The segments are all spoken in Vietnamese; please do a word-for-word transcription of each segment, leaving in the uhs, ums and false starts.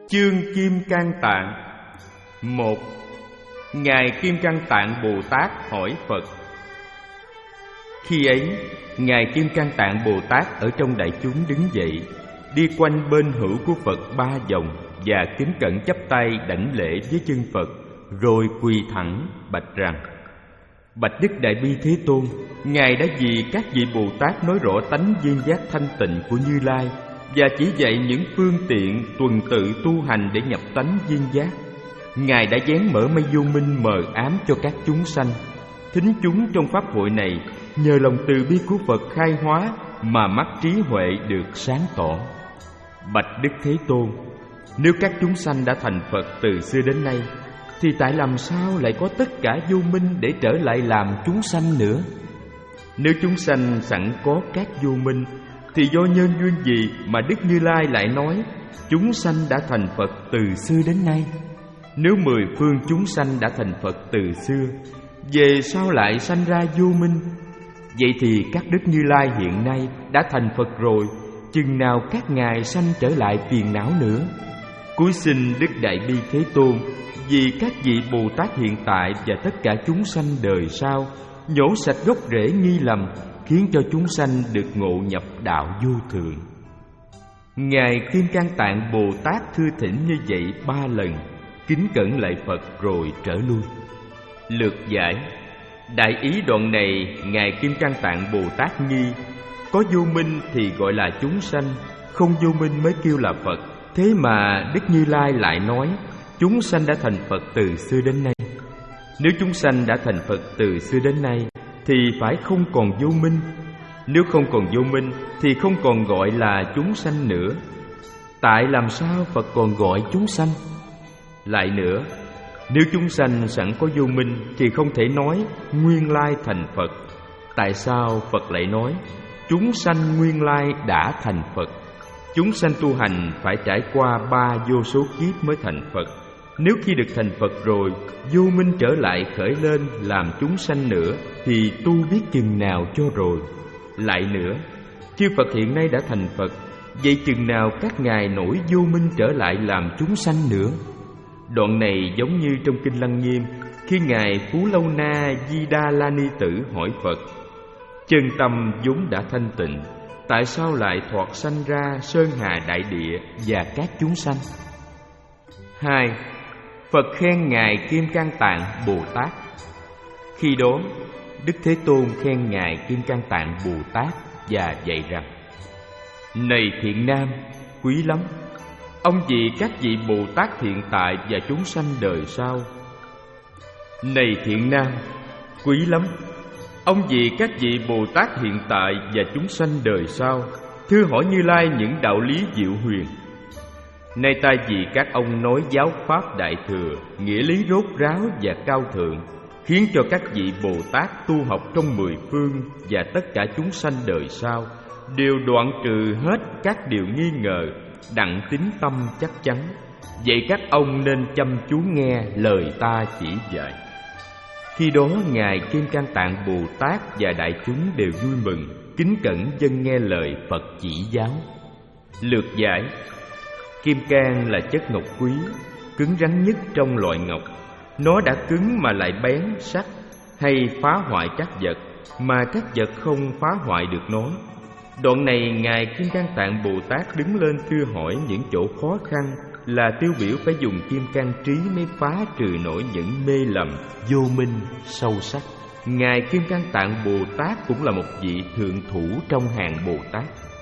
Chương Kim Cang Tạng. Một. Ngài Kim Cang Tạng Bồ Tát hỏi Phật. Khi ấy, Ngài Kim Cang Tạng Bồ Tát ở trong đại chúng đứng dậy, đi quanh bên hữu của Phật ba vòng và kính cẩn chắp tay đảnh lễ với chân Phật, rồi quỳ thẳng bạch rằng: Bạch Đức Đại Bi Thế Tôn, Ngài đã vì các vị Bồ Tát nói rõ tánh viên giác thanh tịnh của Như Lai và chỉ dạy những phương tiện tuần tự tu hành để nhập tánh viên giác. Ngài đã vén mở mây vô minh mờ ám cho các chúng sanh. Thính chúng trong pháp hội này nhờ lòng từ bi của Phật khai hóa mà mắt trí huệ được sáng tỏ. Bạch Đức Thế Tôn, nếu các chúng sanh đã thành Phật từ xưa đến nay, thì tại làm sao lại có tất cả vô minh để trở lại làm chúng sanh nữa? Nếu chúng sanh sẵn có các vô minh, thì do nhân duyên gì mà Đức Như Lai lại nói chúng sanh đã thành Phật từ xưa đến nay? Nếu mười phương chúng sanh đã thành Phật từ xưa, về sao lại sanh ra vô minh? Vậy thì các Đức Như Lai hiện nay đã thành Phật rồi, chừng nào các ngài sanh trở lại phiền não nữa? Cúi xin Đức Đại Bi Thế Tôn, vì các vị Bồ Tát hiện tại và tất cả chúng sanh đời sau, nhổ sạch gốc rễ nghi lầm, khiến cho chúng sanh được ngộ nhập đạo vô thượng. Ngài Kim Cang Tạng Bồ Tát thưa thỉnh như vậy ba lần, kính cẩn lạy Phật rồi trở lui. Lược giải. Đại ý đoạn này, Ngài Kim Cang Tạng Bồ Tát nghi có vô minh thì gọi là chúng sanh, không vô minh mới kêu là Phật. Thế mà Đức Như Lai lại nói chúng sanh đã thành Phật từ xưa đến nay. Nếu chúng sanh đã thành Phật từ xưa đến nay thì phải không còn vô minh. Nếu không còn vô minh thì không còn gọi là chúng sanh nữa. Tại làm sao Phật còn gọi chúng sanh? Lại nữa, nếu chúng sanh sẵn có vô minh thì không thể nói nguyên lai thành Phật. Tại sao Phật lại nói chúng sanh nguyên lai đã thành Phật? Chúng sanh tu hành phải trải qua ba vô số kiếp mới thành Phật. Nếu khi được thành Phật rồi, vô minh trở lại khởi lên làm chúng sanh nữa, thì tu biết chừng nào cho rồi. Lại nữa, chư Phật hiện nay đã thành Phật, vậy chừng nào các ngài nổi vô minh trở lại làm chúng sanh nữa? Đoạn này giống như trong Kinh Lăng Nghiêm, khi ngài Phú Lâu Na Di Đa La Ni Tử hỏi Phật: chân tâm vốn đã thanh tịnh, tại sao lại thoạt sanh ra sơn hà đại địa và các chúng sanh? Hai. Phật khen Ngài Kim Cang Tạng Bồ Tát. Khi đó, Đức Thế Tôn khen Ngài Kim Cang Tạng Bồ Tát và dạy rằng: này thiện nam, quý lắm, ông vì các vị Bồ Tát hiện tại và chúng sanh đời sau. Này thiện nam, quý lắm, ông vì các vị Bồ Tát hiện tại và chúng sanh đời sau, thưa hỏi Như Lai những đạo lý diệu huyền. Nay ta vì các ông nói giáo pháp đại thừa, nghĩa lý rốt ráo và cao thượng, khiến cho các vị Bồ Tát tu học trong mười phương và tất cả chúng sanh đời sau đều đoạn trừ hết các điều nghi ngờ, đặng tín tâm chắc chắn. Vậy các ông nên chăm chú nghe lời ta chỉ dạy. Khi đó Ngài Kim Cang Tạng Bồ Tát và đại chúng đều vui mừng, kính cẩn vâng nghe lời Phật chỉ giáo. Lược giải. Kim cang là chất ngọc quý, cứng rắn nhất trong loại ngọc. Nó đã cứng mà lại bén sắc, hay phá hoại các vật mà các vật không phá hoại được nó. Đoạn này Ngài Kim Cang Tạng Bồ Tát đứng lên thưa hỏi những chỗ khó khăn, là tiêu biểu phải dùng kim cang trí mới phá trừ nổi những mê lầm, vô minh sâu sắc. Ngài Kim Cang Tạng Bồ Tát cũng là một vị thượng thủ trong hàng Bồ Tát.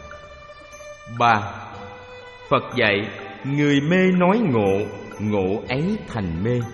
Ba. Phật dạy người mê nói ngộ, ngộ ấy thành mê.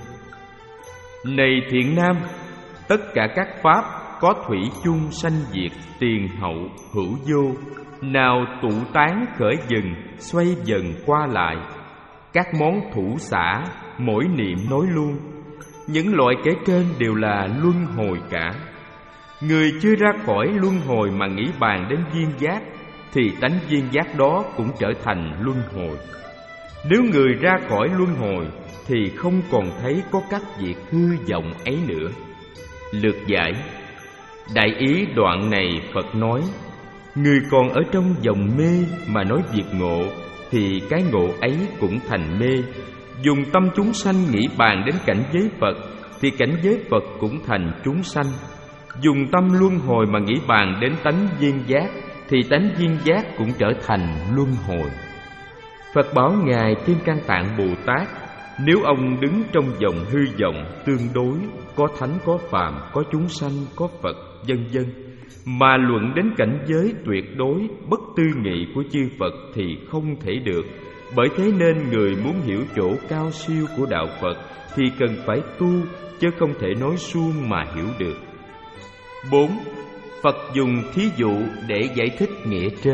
Này thiện nam, tất cả các pháp có thủy chung sanh diệt, tiền hậu hữu vô, nào tụ tán khởi dần, xoay dần qua lại. Các món thủ xả, mỗi niệm nói luôn. Những loại kể trên đều là luân hồi cả. Người chưa ra khỏi luân hồi mà nghĩ bàn đến viên giác, thì tánh viên giác đó cũng trở thành luân hồi. Nếu người ra khỏi luân hồi thì không còn thấy có các việc hư vọng ấy nữa. Lược giải. Đại ý đoạn này Phật nói: người còn ở trong vòng mê mà nói việc ngộ, thì cái ngộ ấy cũng thành mê. Dùng tâm chúng sanh nghĩ bàn đến cảnh giới Phật thì cảnh giới Phật cũng thành chúng sanh. Dùng tâm luân hồi mà nghĩ bàn đến tánh viên giác thì tánh viên giác cũng trở thành luân hồi. Phật bảo Ngài Kim Cang Tạng Bồ Tát, nếu ông đứng trong vòng hư vọng tương đối, có thánh có phàm, có chúng sanh, có Phật, vân vân, mà luận đến cảnh giới tuyệt đối bất tư nghị của chư Phật thì không thể được. Bởi thế nên người muốn hiểu chỗ cao siêu của đạo Phật thì cần phải tu, chứ không thể nói suông mà hiểu được. Bốn. Phật dùng thí dụ để giải thích nghĩa trên.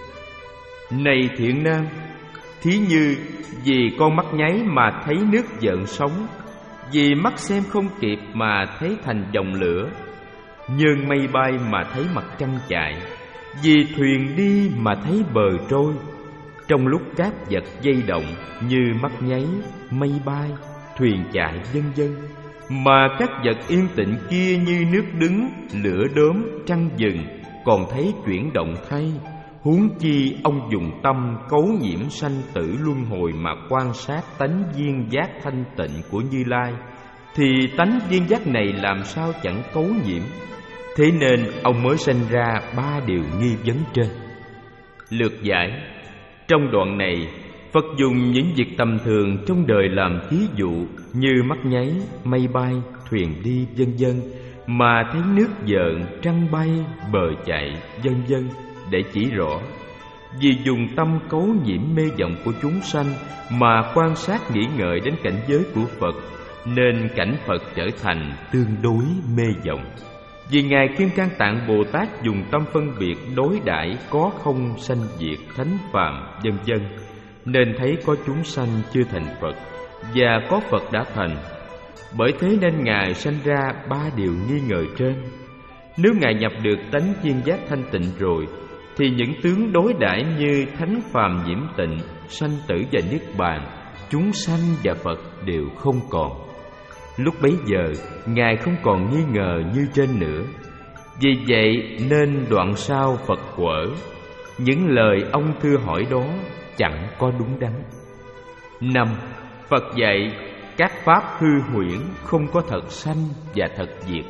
Này thiện nam, thí như vì con mắt nháy mà thấy nước gợn sóng, vì mắt xem không kịp mà thấy thành dòng lửa, nhơn mây bay mà thấy mặt trăng chạy, vì thuyền đi mà thấy bờ trôi. Trong lúc các vật dây động như mắt nháy, mây bay, thuyền chạy vân vân, mà các vật yên tĩnh kia như nước đứng, lửa đốm, trăng rừng còn thấy chuyển động thay. Huống chi ông dùng tâm cấu nhiễm sanh tử luân hồi mà quan sát tánh viên giác thanh tịnh của Như Lai, thì tánh viên giác này làm sao chẳng cấu nhiễm. Thế nên ông mới sanh ra ba điều nghi vấn trên. Lược giải. Trong đoạn này, Phật dùng những việc tầm thường trong đời làm thí dụ như mắt nháy, mây bay, thuyền đi vân vân, mà thấy nước gợn, trăng bay, bờ chạy vân vân để chỉ rõ. Vì dùng tâm cấu nhiễm mê vọng của chúng sanh mà quan sát nghĩ ngợi đến cảnh giới của Phật, nên cảnh Phật trở thành tương đối mê vọng. Vì Ngài Kim Cang Tạng Bồ Tát dùng tâm phân biệt đối đãi có không sanh diệt, thánh phàm vân vân, nên thấy có chúng sanh chưa thành Phật và có Phật đã thành. Bởi thế nên Ngài sanh ra ba điều nghi ngờ trên. Nếu Ngài nhập được tánh viên giác thanh tịnh rồi, thì những tướng đối đãi như thánh phàm nhiễm tịnh, sanh tử và niết bàn, chúng sanh và Phật đều không còn. Lúc bấy giờ Ngài không còn nghi ngờ như trên nữa. Vì vậy nên đoạn sau Phật quở, những lời ông thưa hỏi đó chẳng có đúng đắn. Năm. Phật dạy các pháp hư huyễn không có thật sanh và thật diệt.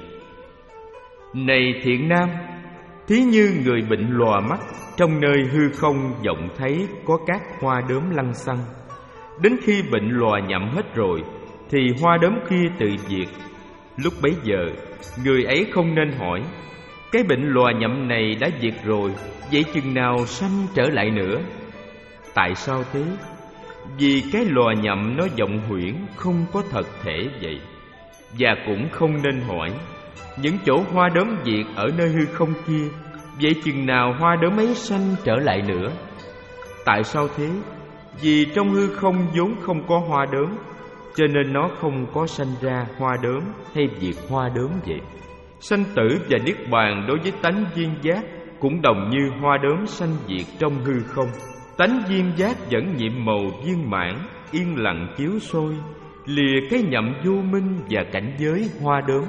Này thiện nam, thí như người bệnh lòa mắt, trong nơi hư không vọng thấy có các hoa đốm lăng xăng. Đến khi bệnh lòa nhậm hết rồi thì hoa đốm kia tự diệt. Lúc bấy giờ người ấy không nên hỏi, cái bệnh lòa nhậm này đã diệt rồi, vậy chừng nào sanh trở lại nữa? Tại sao thế? Vì cái lòa nhậm nó vọng huyễn, không có thật thể vậy. Và cũng không nên hỏi, những chỗ hoa đốm diệt ở nơi hư không kia, vậy chừng nào hoa đốm ấy sanh trở lại nữa? Tại sao thế? Vì trong hư không vốn không có hoa đốm, cho nên nó không có sanh ra hoa đốm hay diệt hoa đốm vậy. Sanh tử và niết bàn đối với tánh viên giác cũng đồng như hoa đốm sanh diệt trong hư không. Tánh viên giác vẫn nhiệm màu viên mãn, yên lặng chiếu soi, lìa cái nhậm vô minh và cảnh giới hoa đốm.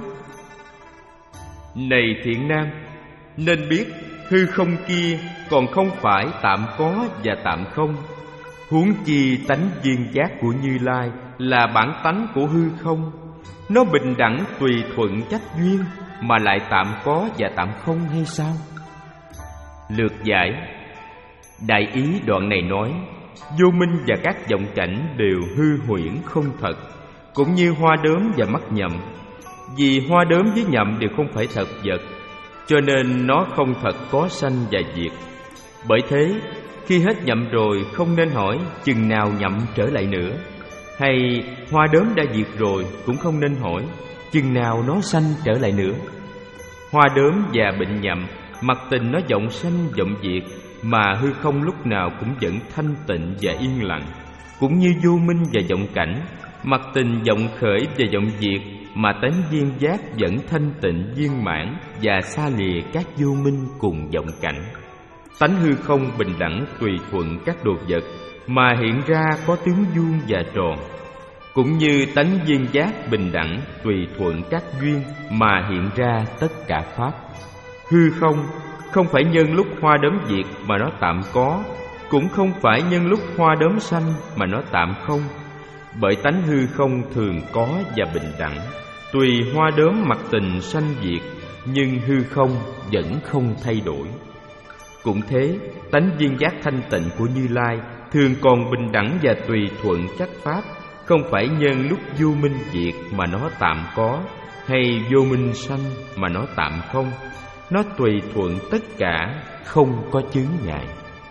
Này thiện nam, nên biết hư không kia còn không phải tạm có và tạm không. Huống chi tánh viên giác của Như Lai là bản tánh của hư không, nó bình đẳng tùy thuận trách duyên, mà lại tạm có và tạm không hay sao? Lược giải. Đại ý đoạn này nói, vô minh và các vọng cảnh đều hư huyễn không thật, cũng như hoa đốm và mắt nhậm. Vì hoa đốm với nhậm đều không phải thật vật, cho nên nó không thật có sanh và diệt. Bởi thế, khi hết nhậm rồi không nên hỏi chừng nào nhậm trở lại nữa. Hay hoa đốm đã diệt rồi cũng không nên hỏi chừng nào nó sanh trở lại nữa. Hoa đốm và bệnh nhậm, mặc tình nó vọng sanh vọng diệt, mà hư không lúc nào cũng vẫn thanh tịnh và yên lặng. Cũng như vô minh và vọng cảnh, mặc tình vọng khởi và vọng diệt, mà tánh viên giác vẫn thanh tịnh viên mãn và xa lìa các vô minh cùng vọng cảnh. Tánh hư không bình đẳng tùy thuận các đồ vật, mà hiện ra có tướng vuông và tròn. Cũng như tánh viên giác bình đẳng tùy thuận các duyên, mà hiện ra tất cả pháp. Hư không không phải nhân lúc hoa đốm diệt mà nó tạm có, cũng không phải nhân lúc hoa đốm xanh mà nó tạm không, bởi tánh hư không thường có và bình đẳng. Tùy hoa đốm mặc tình sanh diệt, nhưng hư không vẫn không thay đổi. Cũng thế, tánh viên giác thanh tịnh của Như Lai thường còn bình đẳng và tùy thuận chắc pháp, không phải nhân lúc vô minh diệt mà nó tạm có, hay vô minh sanh mà nó tạm không. Nó tùy thuận tất cả, không có chướng ngại.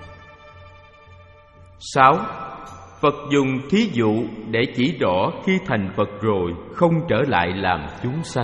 Sáu. Phật dùng thí dụ để chỉ rõ khi thành Phật rồi không trở lại làm chúng sanh.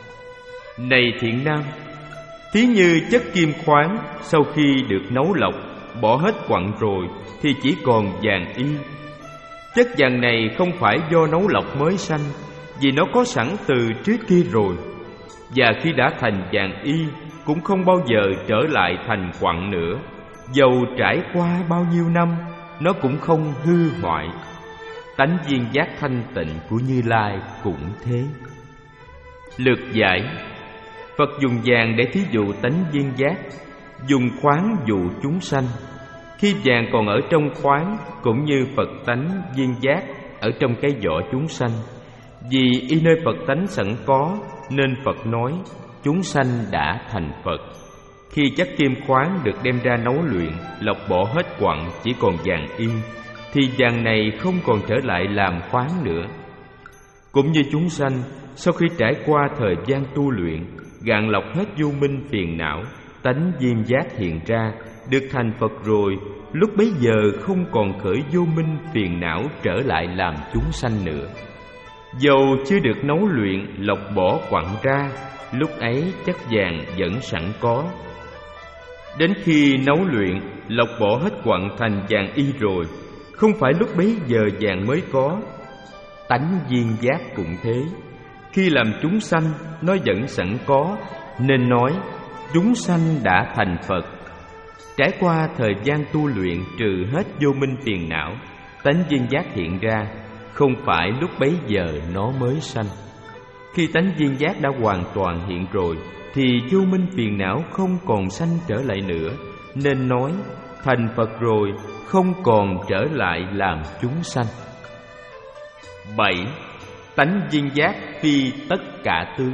Này thiện nam, thí như chất kim khoáng sau khi được nấu lọc, bỏ hết quặng rồi thì chỉ còn vàng y. Chất vàng này không phải do nấu lọc mới sanh, vì nó có sẵn từ trước kia rồi. Và khi đã thành vàng y cũng không bao giờ trở lại thành quặng nữa. Dầu trải qua bao nhiêu năm, nó cũng không hư hoại. Tánh viên giác thanh tịnh của Như Lai cũng thế. Lược giải. Phật dùng vàng để thí dụ tánh viên giác, dùng khoáng dụ chúng sanh. Khi vàng còn ở trong khoáng, cũng như Phật tánh viên giác ở trong cái vỏ chúng sanh. Vì y nơi Phật tánh sẵn có, nên Phật nói chúng sanh đã thành Phật. Khi chất kim khoáng được đem ra nấu luyện, lọc bỏ hết quặng, chỉ còn vàng y, thì vàng này không còn trở lại làm khoáng nữa. Cũng như chúng sanh, sau khi trải qua thời gian tu luyện, gạn lọc hết vô minh phiền não, tánh viên giác hiện ra, được thành Phật rồi, lúc bấy giờ không còn khởi vô minh phiền não trở lại làm chúng sanh nữa. Dầu chưa được nấu luyện, lọc bỏ quặng ra, lúc ấy chất vàng vẫn sẵn có. Đến khi nấu luyện, lọc bỏ hết quặng thành vàng y rồi, không phải lúc bấy giờ vàng mới có. Tánh viên giác cũng thế. Khi làm chúng sanh, nó vẫn sẵn có, nên nói chúng sanh đã thành Phật. Trải qua thời gian tu luyện trừ hết vô minh phiền não, tánh viên giác hiện ra, không phải lúc bấy giờ nó mới sanh. Khi tánh viên giác đã hoàn toàn hiện rồi, thì vô minh phiền não không còn sanh trở lại nữa, nên nói thành Phật rồi, không còn trở lại làm chúng sanh. Bảy. Tánh viên giác phi tất cả tướng.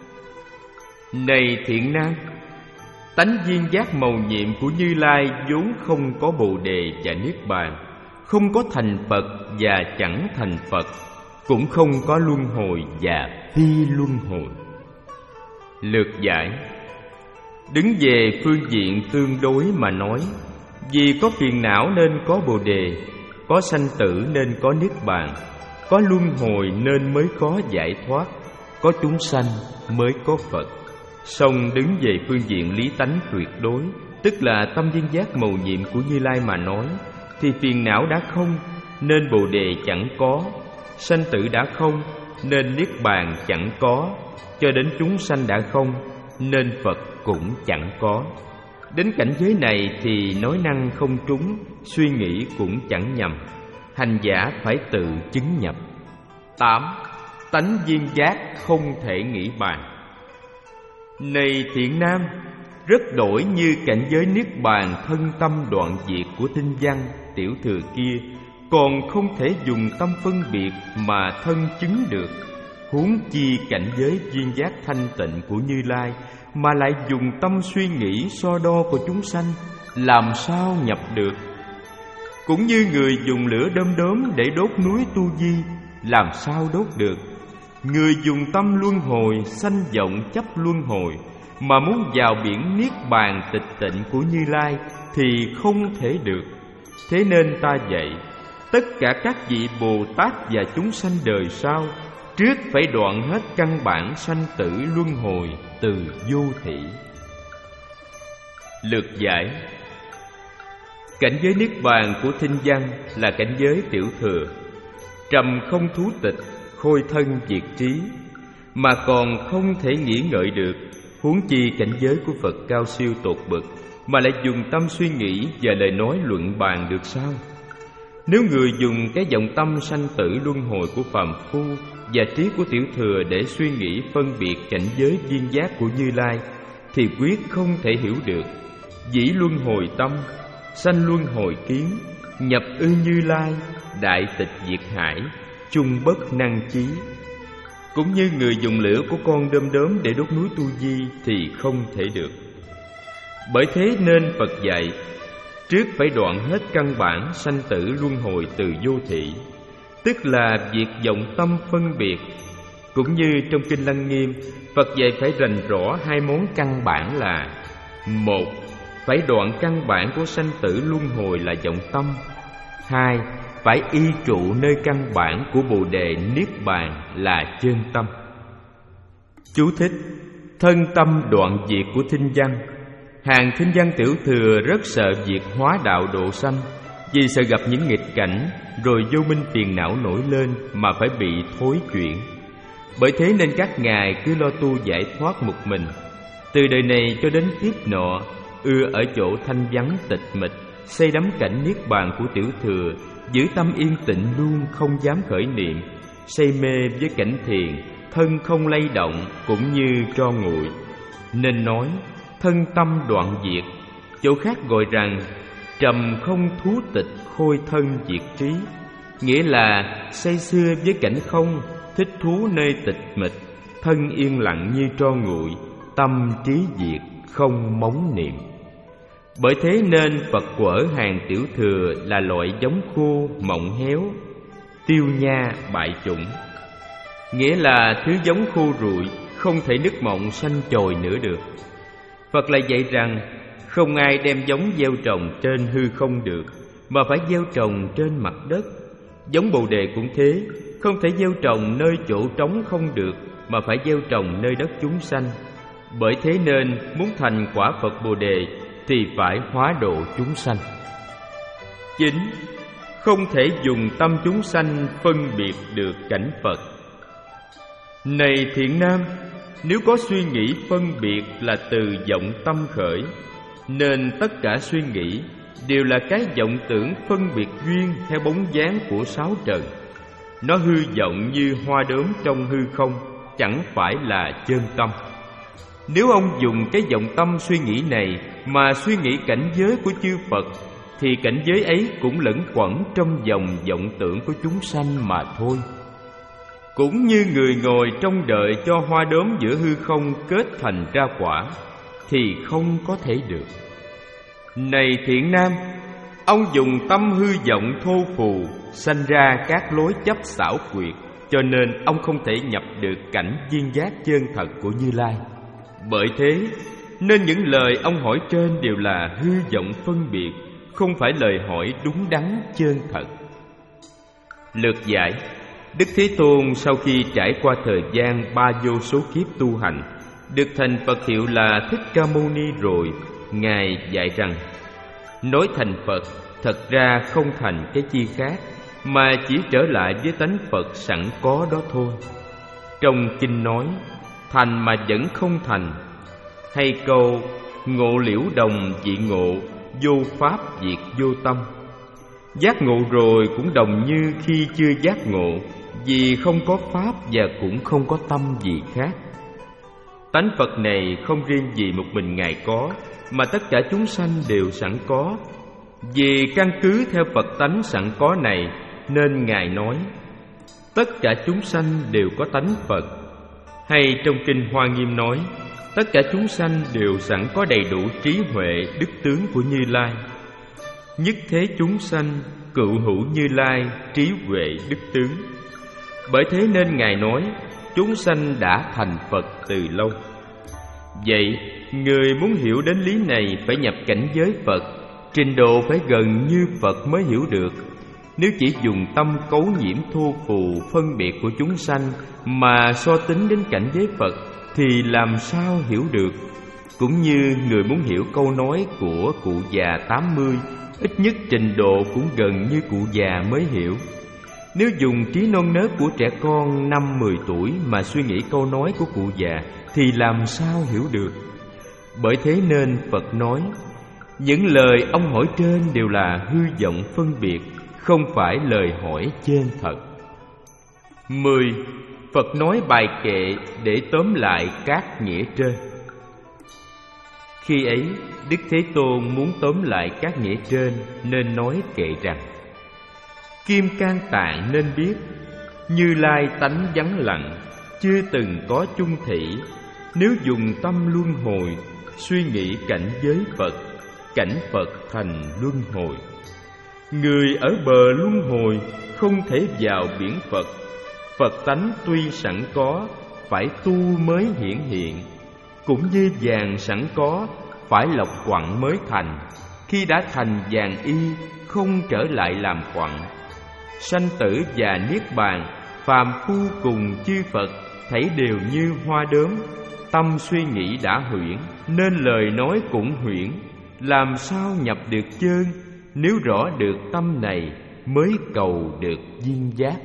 Này thiện nam, tánh viên giác mầu nhiệm của Như Lai vốn không có Bồ Đề và Niết Bàn, không có thành Phật và chẳng thành Phật, cũng không có luân hồi và phi luân hồi. Lược giải. Đứng về phương diện tương đối mà nói, vì có phiền não nên có Bồ Đề, có sanh tử nên có Niết Bàn, có luân hồi nên mới có giải thoát, có chúng sanh mới có Phật. Song đứng về phương diện lý tánh tuyệt đối, tức là tâm viên giác mầu nhiệm của Như Lai mà nói, thì phiền não đã không nên Bồ Đề chẳng có, sanh tử đã không nên Niết Bàn chẳng có, cho đến chúng sanh đã không nên Phật cũng chẳng có. Đến cảnh giới này thì nói năng không trúng, suy nghĩ cũng chẳng nhầm, hành giả phải tự chứng nhập. Tám. Tánh viên giác không thể nghĩ bàn. Này thiện nam, rất đổi như cảnh giới Niết Bàn thân tâm đoạn diệt của tinh văn tiểu thừa kia, còn không thể dùng tâm phân biệt mà thân chứng được, huống chi cảnh giới viên giác thanh tịnh của Như Lai mà lại dùng tâm suy nghĩ so đo của chúng sanh, làm sao nhập được? Cũng như người dùng lửa đom đóm để đốt núi Tu Di, làm sao đốt được? Người dùng tâm luân hồi, sanh vọng chấp luân hồi, mà muốn vào biển Niết Bàn tịch tịnh của Như Lai thì không thể được. Thế nên ta dạy, tất cả các vị Bồ Tát và chúng sanh đời sau, trước phải đoạn hết căn bản sanh tử luân hồi từ vô thị. Lược giải. Cảnh giới Niết Bàn của thinh văn là cảnh giới tiểu thừa, trầm không thú tịch, khôi thân diệt trí, mà còn không thể nghĩ ngợi được, huống chi cảnh giới của Phật cao siêu tột bậc mà lại dùng tâm suy nghĩ và lời nói luận bàn được sao? Nếu người dùng cái vọng tâm sanh tử luân hồi của phàm phu và trí của tiểu thừa để suy nghĩ phân biệt cảnh giới viên giác của Như Lai, thì quyết không thể hiểu được. Dĩ luân hồi tâm, sanh luân hồi kiến, nhập ư Như Lai, đại tịch diệt hải, chung bất năng chí. Cũng như người dùng lửa của con đom đóm để đốt núi Tu Di thì không thể được. Bởi thế nên Phật dạy, trước phải đoạn hết căn bản sanh tử luân hồi từ vô thị, tức là việc vọng tâm phân biệt. Cũng như trong Kinh Lăng Nghiêm, Phật dạy phải rành rõ hai món căn bản là: một, phải đoạn căn bản của sanh tử luân hồi là vọng tâm. Hai, phải y trụ nơi căn bản của Bồ Đề Niết Bàn là chân tâm. Chú thích: thân tâm đoạn diệt của thinh văn. Hàng thinh văn tiểu thừa rất sợ việc hóa đạo độ sanh, vì sợ gặp những nghịch cảnh rồi vô minh phiền não nổi lên mà phải bị thối chuyển. Bởi thế nên các ngài cứ lo tu giải thoát một mình, từ đời này cho đến kiếp nọ, ưa ở chỗ thanh vắng tịch mịch, say đắm cảnh niết bàn của tiểu thừa, giữ tâm yên tĩnh luôn không dám khởi niệm, say mê với cảnh thiền, thân không lay động cũng như tro nguội. Nên nói thân tâm đoạn diệt, chỗ khác gọi rằng trầm không thú tịch khôi thân diệt trí, nghĩa là say sưa với cảnh không, thích thú nơi tịch mịch, thân yên lặng như tro nguội, tâm trí diệt không móng niệm. Bởi thế nên Phật quở hàng tiểu thừa là loại giống khô mọng héo, tiêu nha bại chủng, nghĩa là thứ giống khô rụi, không thể nứt mọng xanh chồi nữa được. Phật lại dạy rằng không ai đem giống gieo trồng trên hư không được, mà phải gieo trồng trên mặt đất. Giống Bồ Đề cũng thế, không thể gieo trồng nơi chỗ trống không được, mà phải gieo trồng nơi đất chúng sanh. Bởi thế nên muốn thành quả Phật Bồ Đề thì phải hóa độ chúng sanh. Chín, không thể dùng tâm chúng sanh phân biệt được cảnh Phật. Này thiện nam, nếu có suy nghĩ phân biệt là từ vọng tâm khởi, nên tất cả suy nghĩ đều là cái vọng tưởng phân biệt duyên theo bóng dáng của sáu trần. Nó hư vọng như hoa đốm trong hư không, chẳng phải là chân tâm. Nếu ông dùng cái vọng tâm suy nghĩ này mà suy nghĩ cảnh giới của chư Phật, thì cảnh giới ấy cũng lẫn quẩn trong vòng vọng tưởng của chúng sanh mà thôi. Cũng như người ngồi trông đợi cho hoa đốm giữa hư không kết thành ra quả, thì không có thể được. Này thiện nam, ông dùng tâm hư vọng thô phù, sanh ra các lối chấp xảo quyệt, cho nên ông không thể nhập được cảnh viên giác chân thật của Như Lai. Bởi thế nên những lời ông hỏi trên đều là hư vọng phân biệt, không phải lời hỏi đúng đắn chân thật. Lược giải: Đức Thế Tôn sau khi trải qua thời gian ba vô số kiếp tu hành, được thành Phật hiệu là Thích Ca Mâu Ni rồi, Ngài dạy rằng nói thành Phật thật ra không thành cái chi khác, mà chỉ trở lại với tánh Phật sẵn có đó thôi. Trong kinh nói thành mà vẫn không thành, hay câu ngộ liễu đồng dị ngộ, vô pháp diệt vô tâm. Giác ngộ rồi cũng đồng như khi chưa giác ngộ, vì không có pháp và cũng không có tâm gì khác. Tánh Phật này không riêng gì một mình Ngài có, mà tất cả chúng sanh đều sẵn có. Vì căn cứ theo Phật tánh sẵn có này, nên Ngài nói tất cả chúng sanh đều có tánh Phật. Hay trong kinh Hoa Nghiêm nói tất cả chúng sanh đều sẵn có đầy đủ trí huệ đức tướng của Như Lai. Nhất thế chúng sanh cựu hữu Như Lai trí huệ đức tướng. Bởi thế nên Ngài nói chúng sanh đã thành Phật từ lâu. Vậy người muốn hiểu đến lý này phải nhập cảnh giới Phật, trình độ phải gần như Phật mới hiểu được. Nếu chỉ dùng tâm cấu nhiễm thô phù phân biệt của chúng sanh mà so tính đến cảnh giới Phật thì làm sao hiểu được. Cũng như người muốn hiểu câu nói của cụ già tám mươi, ít nhất trình độ cũng gần như cụ già mới hiểu. Nếu dùng trí non nớt của trẻ con năm mười tuổi mà suy nghĩ câu nói của cụ già thì làm sao hiểu được. Bởi thế nên Phật nói những lời ông hỏi trên đều là hư vọng phân biệt, không phải lời hỏi chân thật. Mười. Phật nói bài kệ để tóm lại các nghĩa trên. Khi ấy, Đức Thế Tôn muốn tóm lại các nghĩa trên nên nói kệ rằng: Kim Cang Tạng nên biết, Như Lai tánh vắng lặng, chưa từng có chung thủy. Nếu dùng tâm luân hồi, suy nghĩ cảnh giới Phật, cảnh Phật thành luân hồi. Người ở bờ luân hồi không thể vào biển Phật. Phật tánh tuy sẵn có, phải tu mới hiển hiện. Cũng như vàng sẵn có, phải lọc quặng mới thành. Khi đã thành vàng y, không trở lại làm quặng. Sanh tử và niết bàn, phàm phu cùng chư Phật, thấy đều như hoa đốm. Tâm suy nghĩ đã huyễn, nên lời nói cũng huyễn. Làm sao nhập được chơn? Nếu rõ được tâm này, mới cầu được viên giác.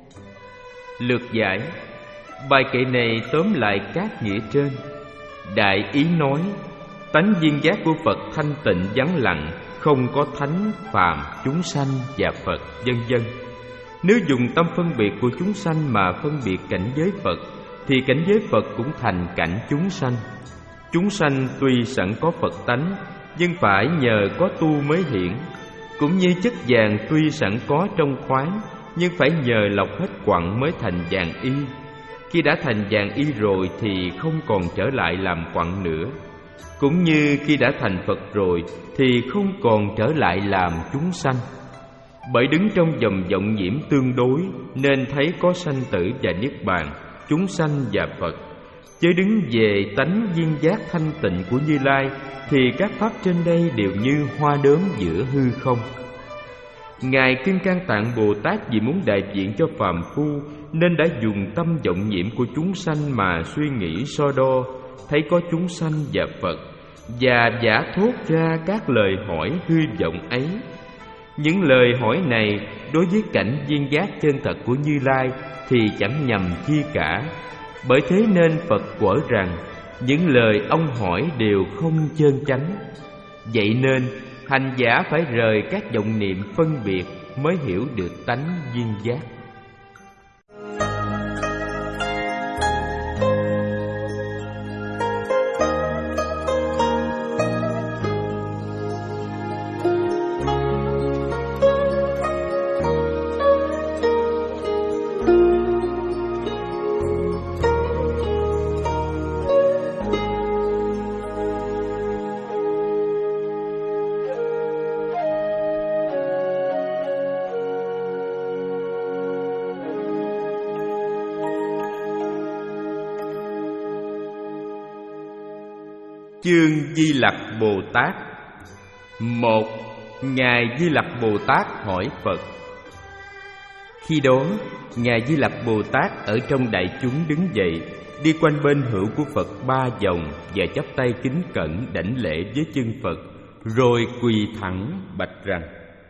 Lược giải. Bài kệ này tóm lại các nghĩa trên. Đại ý nói, tánh viên giác của Phật thanh tịnh vắng lặng, không có thánh, phàm, chúng sanh và Phật, vân vân. Nếu dùng tâm phân biệt của chúng sanh mà phân biệt cảnh giới Phật, thì cảnh giới Phật cũng thành cảnh chúng sanh. Chúng sanh tuy sẵn có Phật tánh, nhưng phải nhờ có tu mới hiển. Cũng như chất vàng tuy sẵn có trong khoáng, nhưng phải nhờ lọc hết quặng mới thành vàng y. Khi đã thành vàng y rồi thì không còn trở lại làm quặng nữa. Cũng như khi đã thành Phật rồi thì không còn trở lại làm chúng sanh. Bởi đứng trong vòng vọng nhiễm tương đối, nên thấy có sanh tử và niết bàn, chúng sanh và Phật. Chứ đứng về tánh viên giác thanh tịnh của Như Lai, thì các pháp trên đây đều như hoa đốm giữa hư không. Ngài Kim Cang Tạng Bồ Tát vì muốn đại diện cho phàm phu, nên đã dùng tâm vọng nhiễm của chúng sanh mà suy nghĩ so đo, thấy có chúng sanh và Phật, và giả thốt ra các lời hỏi hư vọng ấy. Những lời hỏi này đối với cảnh viên giác chân thật của Như Lai thì chẳng nhầm chi cả. Bởi thế nên Phật quở rằng những lời ông hỏi đều không chân chánh. Vậy nên hành giả phải rời các vọng niệm phân biệt mới hiểu được tánh viên giác. Chương Di Lặc Bồ Tát. Một. Ngài Di Lặc Bồ Tát hỏi Phật. Khi đó, Ngài Di Lặc Bồ Tát ở trong đại chúng đứng dậy, đi quanh bên hữu của Phật ba vòng và chắp tay kính cẩn đảnh lễ với chân Phật, rồi quỳ thẳng bạch rằng: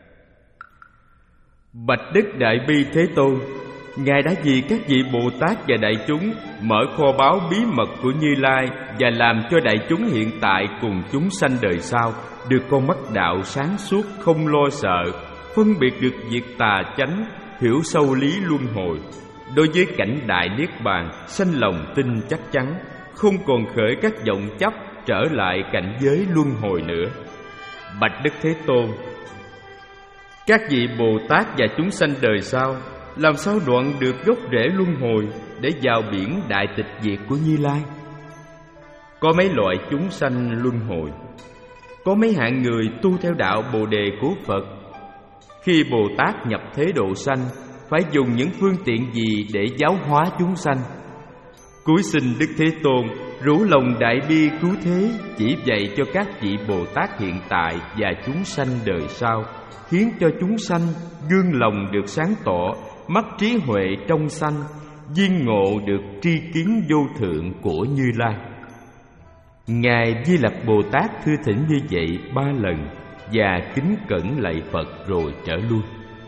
Bạch Đức Đại Bi Thế Tôn, Ngài đã vì các vị Bồ Tát và đại chúng mở kho báu bí mật của Như Lai và làm cho đại chúng hiện tại cùng chúng sanh đời sau được con mắt đạo sáng suốt, không lo sợ, phân biệt được việc tà chánh, hiểu sâu lý luân hồi. Đối với cảnh đại niết bàn, sanh lòng tin chắc chắn, không còn khởi các vọng chấp trở lại cảnh giới luân hồi nữa. Bạch Đức Thế Tôn, các vị Bồ Tát và chúng sanh đời sau làm sao đoạn được gốc rễ luân hồi để vào biển đại tịch diệt của Như Lai? Có mấy loại chúng sanh luân hồi. Có mấy hạng người tu theo đạo Bồ Đề của Phật. Khi Bồ Tát nhập thế độ sanh, phải dùng những phương tiện gì để giáo hóa chúng sanh? Cúi xin Đức Thế Tôn rủ lòng đại bi cứu thế, chỉ dạy cho các vị Bồ Tát hiện tại và chúng sanh đời sau, khiến cho chúng sanh gương lòng được sáng tỏ, mắt trí huệ trong sanh, viên ngộ được tri kiến vô thượng của Như Lai. Ngài Di Lặc Bồ Tát thưa thỉnh như vậy ba lần và kính cẩn lạy Phật rồi trở lui.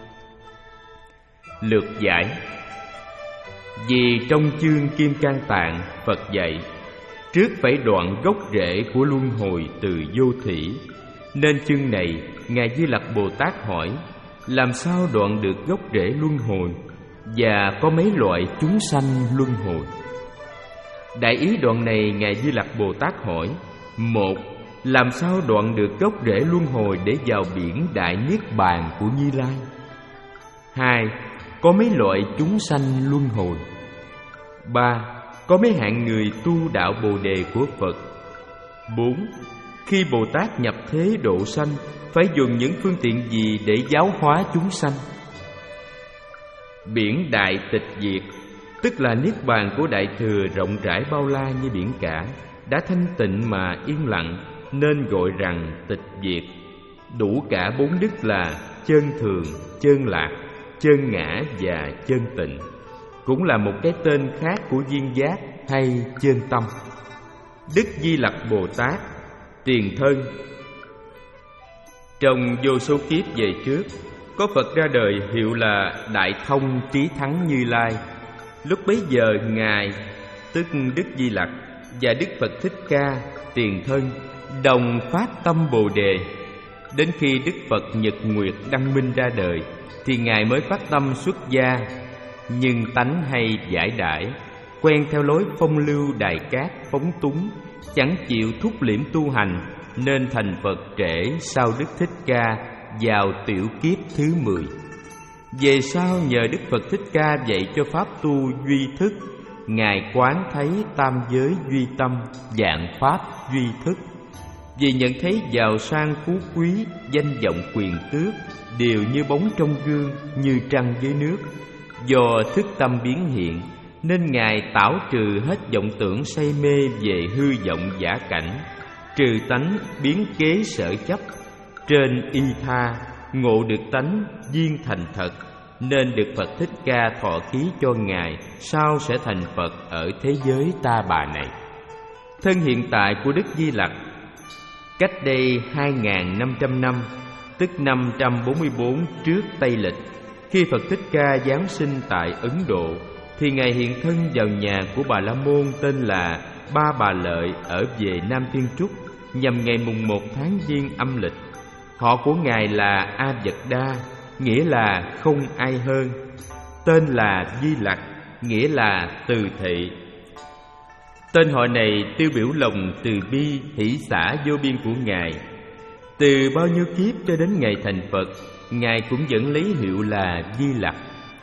Lược giải. Vì trong chương Kim Cang Tạng, Phật dạy trước phải đoạn gốc rễ của luân hồi từ vô thủy, nên chương này Ngài Di Lặc Bồ Tát hỏi làm sao đoạn được gốc rễ luân hồi và có mấy loại chúng sanh luân hồi. Đại ý đoạn này Ngài Di Lặc Bồ Tát hỏi: một. làm sao đoạn được gốc rễ luân hồi để vào biển đại niết bàn của Như Lai? Hai, có mấy loại chúng sanh luân hồi? Ba, có mấy hạng người tu đạo Bồ đề của Phật? Bốn, khi Bồ Tát nhập thế độ sanh, phải dùng những phương tiện gì để giáo hóa chúng sanh? Biển đại tịch diệt, tức là niết bàn của Đại Thừa rộng rãi bao la như biển cả, đã thanh tịnh mà yên lặng, nên gọi rằng tịch diệt. Đủ cả bốn đức là chân thường, chân lạc, chân ngã và chân tịnh, cũng là một cái tên khác của duyên giác hay chân tâm. Đức Di Lặc Bồ Tát, tiền thân. Trong vô số kiếp về trước, có Phật ra đời hiệu là Đại Thông Trí Thắng Như Lai. Lúc bấy giờ Ngài, tức Đức Di Lặc, và Đức Phật Thích Ca, tiền thân, đồng phát tâm Bồ đề. Đến khi Đức Phật Nhật Nguyệt Đăng Minh ra đời, thì Ngài mới phát tâm xuất gia. Nhưng tánh hay giải đãi, quen theo lối phong lưu đài cát phóng túng, chẳng chịu thúc liễm tu hành, nên thành Phật trễ sau Đức Thích Ca vào tiểu kiếp thứ mười. Về sau nhờ Đức Phật Thích Ca dạy cho pháp tu duy thức, Ngài quán thấy tam giới duy tâm, vạn pháp duy thức. Vì nhận thấy giàu sang phú quý, danh vọng quyền tước đều như bóng trong gương, như trăng dưới nước. Do thức tâm biến hiện, nên Ngài tảo trừ hết vọng tưởng say mê về hư vọng giả cảnh, trừ tánh biến kế sở chấp. Trên y tha, ngộ được tánh viên thành thật, nên được Phật Thích Ca thọ ký cho Ngài sau sẽ thành Phật ở thế giới Ta Bà này. Thân hiện tại của Đức Di Lặc cách đây hai nghìn năm trăm năm, tức năm trăm bốn mươi bốn trước Tây Lịch, khi Phật Thích Ca giáng sinh tại Ấn Độ, thì Ngài hiện thân vào nhà của Bà La Môn tên là Ba Bà Lợi ở về Nam Thiên Trúc, nhằm ngày mùng một tháng Giêng âm lịch. Họ của Ngài là A Vật Đa, nghĩa là không ai hơn. Tên là Di Lặc, nghĩa là từ thị. Tên họ này tiêu biểu lòng từ bi hỷ xả vô biên của Ngài. Từ bao nhiêu kiếp cho đến ngày thành Phật, Ngài cũng vẫn lấy hiệu là Di Lặc.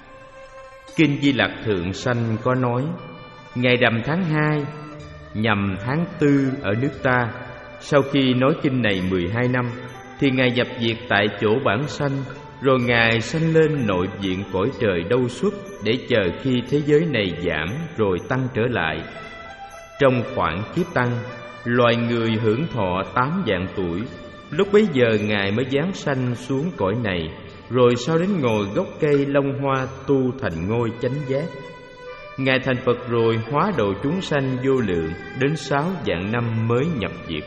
Kinh Di Lặc Thượng Sanh có nói: ngày rằm tháng hai, nhằm tháng tư ở nước ta. Sau khi nói kinh này mười hai năm, thì Ngài nhập diệt tại chỗ bản sanh, rồi Ngài sanh lên nội viện cõi trời Đâu Xuất, để chờ khi thế giới này giảm rồi tăng trở lại. Trong khoảng kiếp tăng, loài người hưởng thọ tám vạn tuổi. Lúc bấy giờ Ngài mới giáng sanh xuống cõi này, rồi sau đến ngồi gốc cây long hoa tu thành ngôi chánh giác. Ngài thành Phật rồi hóa độ chúng sanh vô lượng, đến sáu vạn năm mới nhập diệt.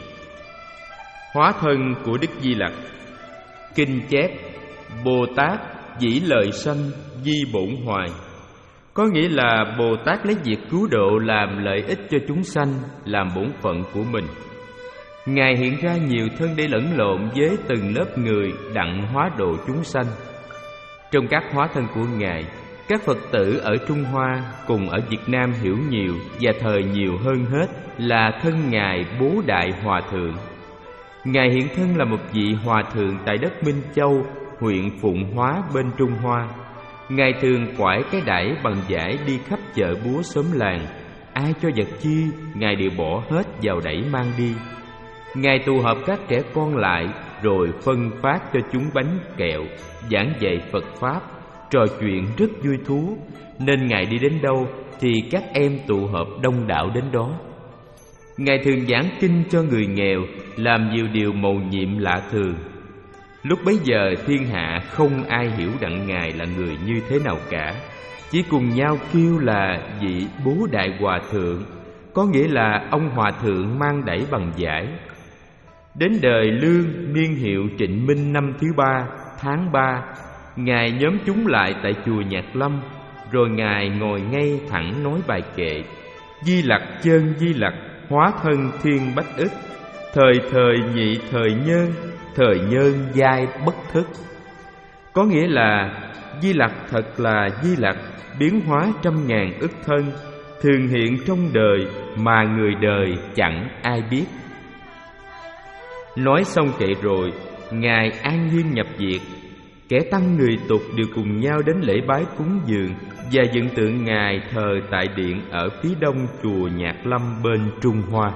Hóa thân của Đức Di Lặc. Kinh chép: Bồ Tát dĩ lời sanh di bổn hoài, có nghĩa là Bồ Tát lấy việc cứu độ làm lợi ích cho chúng sanh, làm bổn phận của mình. Ngài hiện ra nhiều thân để lẫn lộn với từng lớp người đặng hóa độ chúng sanh. Trong các hóa thân của Ngài, các Phật tử ở Trung Hoa cùng ở Việt Nam hiểu nhiều và thời nhiều hơn hết là thân Ngài Bố Đại Hòa Thượng. Ngài hiện thân là một vị hòa thượng tại đất Minh Châu, huyện Phụng Hóa bên Trung Hoa. Ngài thường quải cái đẩy bằng vải đi khắp chợ búa xóm làng. Ai cho vật chi, Ngài đều bỏ hết vào đẩy mang đi. Ngài tụ họp các trẻ con lại, rồi phân phát cho chúng bánh kẹo, giảng dạy Phật Pháp, trò chuyện rất vui thú. Nên Ngài đi đến đâu thì các em tụ họp đông đảo đến đó. Ngài thường giảng kinh cho người nghèo, làm nhiều điều mầu nhiệm lạ thường. Lúc bấy giờ thiên hạ không ai hiểu đặng Ngài là người như thế nào cả, chỉ cùng nhau kêu là vị Bố Đại Hòa Thượng, có nghĩa là ông Hòa Thượng mang đẩy bằng vải. Đến đời Lương niên hiệu Trịnh Minh năm thứ ba, tháng ba, Ngài nhóm chúng lại tại chùa Nhạc Lâm, rồi Ngài ngồi ngay thẳng nói bài kệ: Di Lặc chân Di Lặc, hóa thân thiên bách ức, thời thời nhị thời nhân, thời nhân giai bất thức. Có nghĩa là Di Lặc thật là Di Lặc, biến hóa trăm ngàn ức thân, thường hiện trong đời mà người đời chẳng ai biết. Nói xong kệ rồi, Ngài an nhiên nhập diệt. Kẻ tăng người tục đều cùng nhau đến lễ bái cúng dường và dựng tượng Ngài thờ tại điện ở phía đông chùa Nhạc Lâm bên Trung Hoa.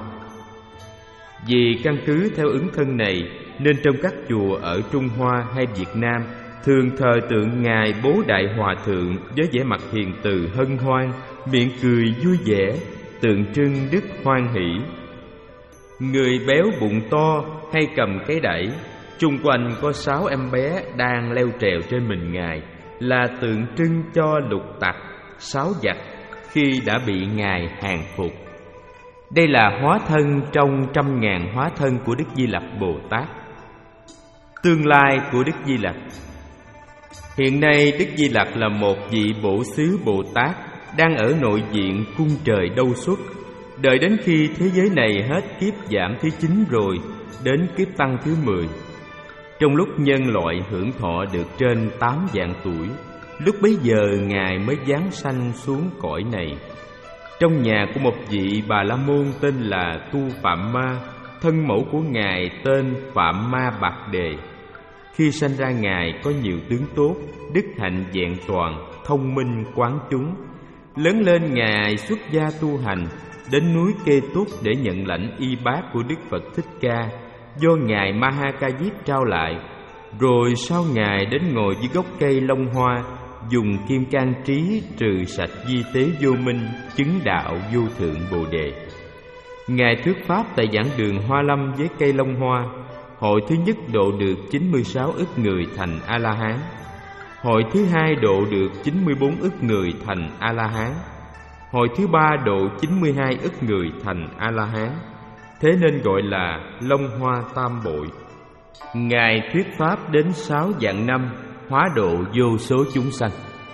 Vì căn cứ theo ứng thân này nên trong các chùa ở Trung Hoa hay Việt Nam thường thờ tượng Ngài Bố Đại Hòa Thượng với vẻ mặt hiền từ hân hoan, miệng cười vui vẻ, tượng trưng đức hoan hỷ. Người béo bụng to hay cầm cái đẩy, chung quanh có sáu em bé đang leo trèo trên mình Ngài, là tượng trưng cho lục tặc, sáu giặc khi đã bị Ngài hàng phục. Đây là hóa thân trong trăm ngàn hóa thân của Đức Di Lặc Bồ Tát. Tương lai của Đức Di Lặc. Hiện nay Đức Di Lặc là một vị Bổ Xứ Bồ Tát đang ở nội viện cung trời Đâu Xuất, đợi đến khi thế giới này hết kiếp giảm thứ chín rồi, đến kiếp tăng thứ mười. Trong lúc nhân loại hưởng thọ được trên tám vạn tuổi, lúc bấy giờ Ngài mới giáng sanh xuống cõi này. Trong nhà của một vị Bà La Môn tên là Tu Phạm Ma, thân mẫu của Ngài tên Phạm Ma Bạc Đề. Khi sanh ra Ngài có nhiều tướng tốt, đức hạnh vẹn toàn, thông minh quán chúng. Lớn lên Ngài xuất gia tu hành, đến núi Kê Túc để nhận lãnh y bát của Đức Phật Thích Ca, do Ngài Ma Ha Ca Diếp trao lại. Rồi sau Ngài đến ngồi dưới gốc cây Long Hoa, dùng kim cang trí trừ sạch vi tế vô minh, chứng đạo vô thượng Bồ Đề. Ngài thuyết pháp tại giảng đường Hoa Lâm với cây Long Hoa. Hội thứ nhất độ được chín mươi sáu ức người thành A-la-hán. Hội thứ hai độ được chín mươi bốn ức người thành A-la-hán. Hội thứ ba độ chín mươi hai ức người thành A-la-hán. Thế nên gọi là Long Hoa Tam Bội. Ngài thuyết pháp đến sáu vạn năm, hóa độ vô số chúng sanh.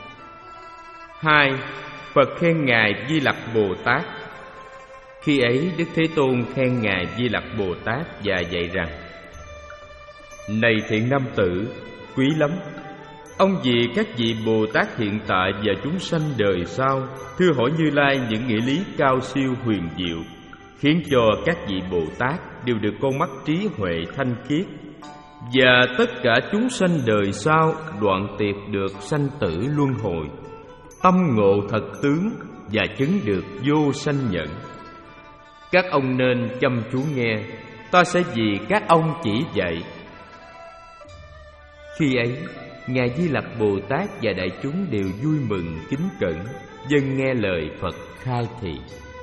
Hai. Phật khen Ngài Di Lặc Bồ Tát. Khi ấy Đức Thế Tôn khen Ngài Di Lặc Bồ Tát và dạy rằng: Này thiện nam tử, quý lắm, ông vì các vị Bồ Tát hiện tại và chúng sanh đời sau thưa hỏi Như Lai những nghĩa lý cao siêu huyền diệu, khiến cho các vị Bồ Tát đều được con mắt trí huệ thanh khiết, và tất cả chúng sanh đời sau đoạn tuyệt được sanh tử luân hồi, tâm ngộ thật tướng và chứng được vô sanh nhẫn. Các ông nên chăm chú nghe, ta sẽ vì các ông chỉ dạy. Khi ấy, Ngài Di Lặc Bồ Tát và đại chúng đều vui mừng kính cẩn, dâng nghe lời Phật khai thị.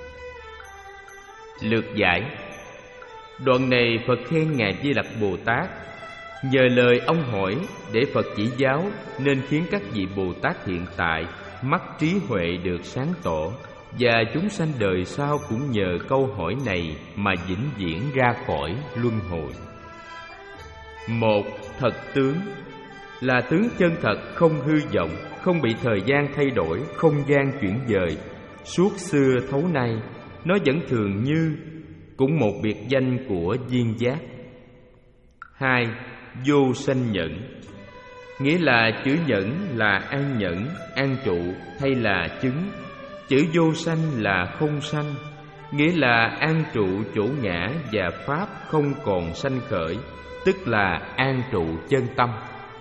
Lược giải. Đoạn này Phật khen Ngài Di Lặc Bồ Tát. Nhờ lời ông hỏi để Phật chỉ giáo, nên khiến các vị Bồ Tát hiện tại mắt trí huệ được sáng tỏ, và chúng sanh đời sau cũng nhờ câu hỏi này mà vĩnh viễn ra khỏi luân hồi. Một. Thật tướng là tướng chân thật, không hư vọng, không bị thời gian thay đổi, không gian chuyển dời. Suốt xưa thấu nay, nó vẫn thường như, cũng một biệt danh của viên giác. Hai. Vô sanh nhẫn, nghĩa là chữ nhẫn là an nhẫn, an trụ hay là chứng. Chữ vô sanh là không sanh, nghĩa là an trụ chỗ ngã và pháp không còn sanh khởi, tức là an trụ chân tâm.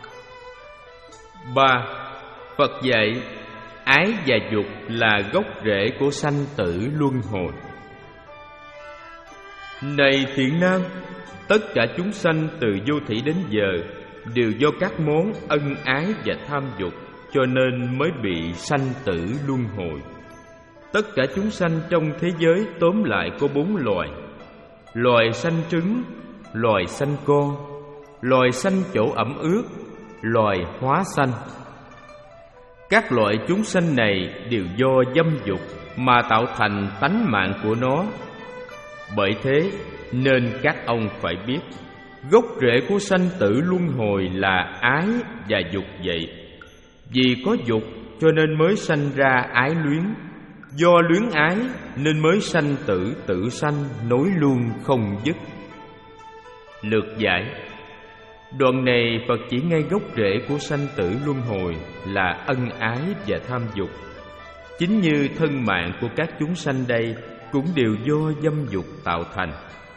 Ba. Phật dạy ái và dục là gốc rễ của sanh tử luân hồi. Này thiện nam, tất cả chúng sanh từ vô thủy đến giờ đều do các món ân ái và tham dục, cho nên mới bị sanh tử luân hồi. Tất cả chúng sanh trong thế giới tóm lại có bốn loài: loài sanh trứng, loài sanh con, loài sanh chỗ ẩm ướt, loài hóa sanh. Các loại chúng sanh này đều do dâm dục mà tạo thành tánh mạng của nó. Bởi thế nên các ông phải biết, gốc rễ của sanh tử luân hồi là ái và dục vậy. Vì có dục cho nên mới sanh ra ái luyến, do luyến ái nên mới sanh tử tử sanh, nối luôn không dứt. Lược giải. Đoạn này Phật chỉ ngay gốc rễ của sanh tử luân hồi là ân ái và tham dục. Chính như thân mạng của các chúng sanh đây cũng đều do dâm dục tạo thành.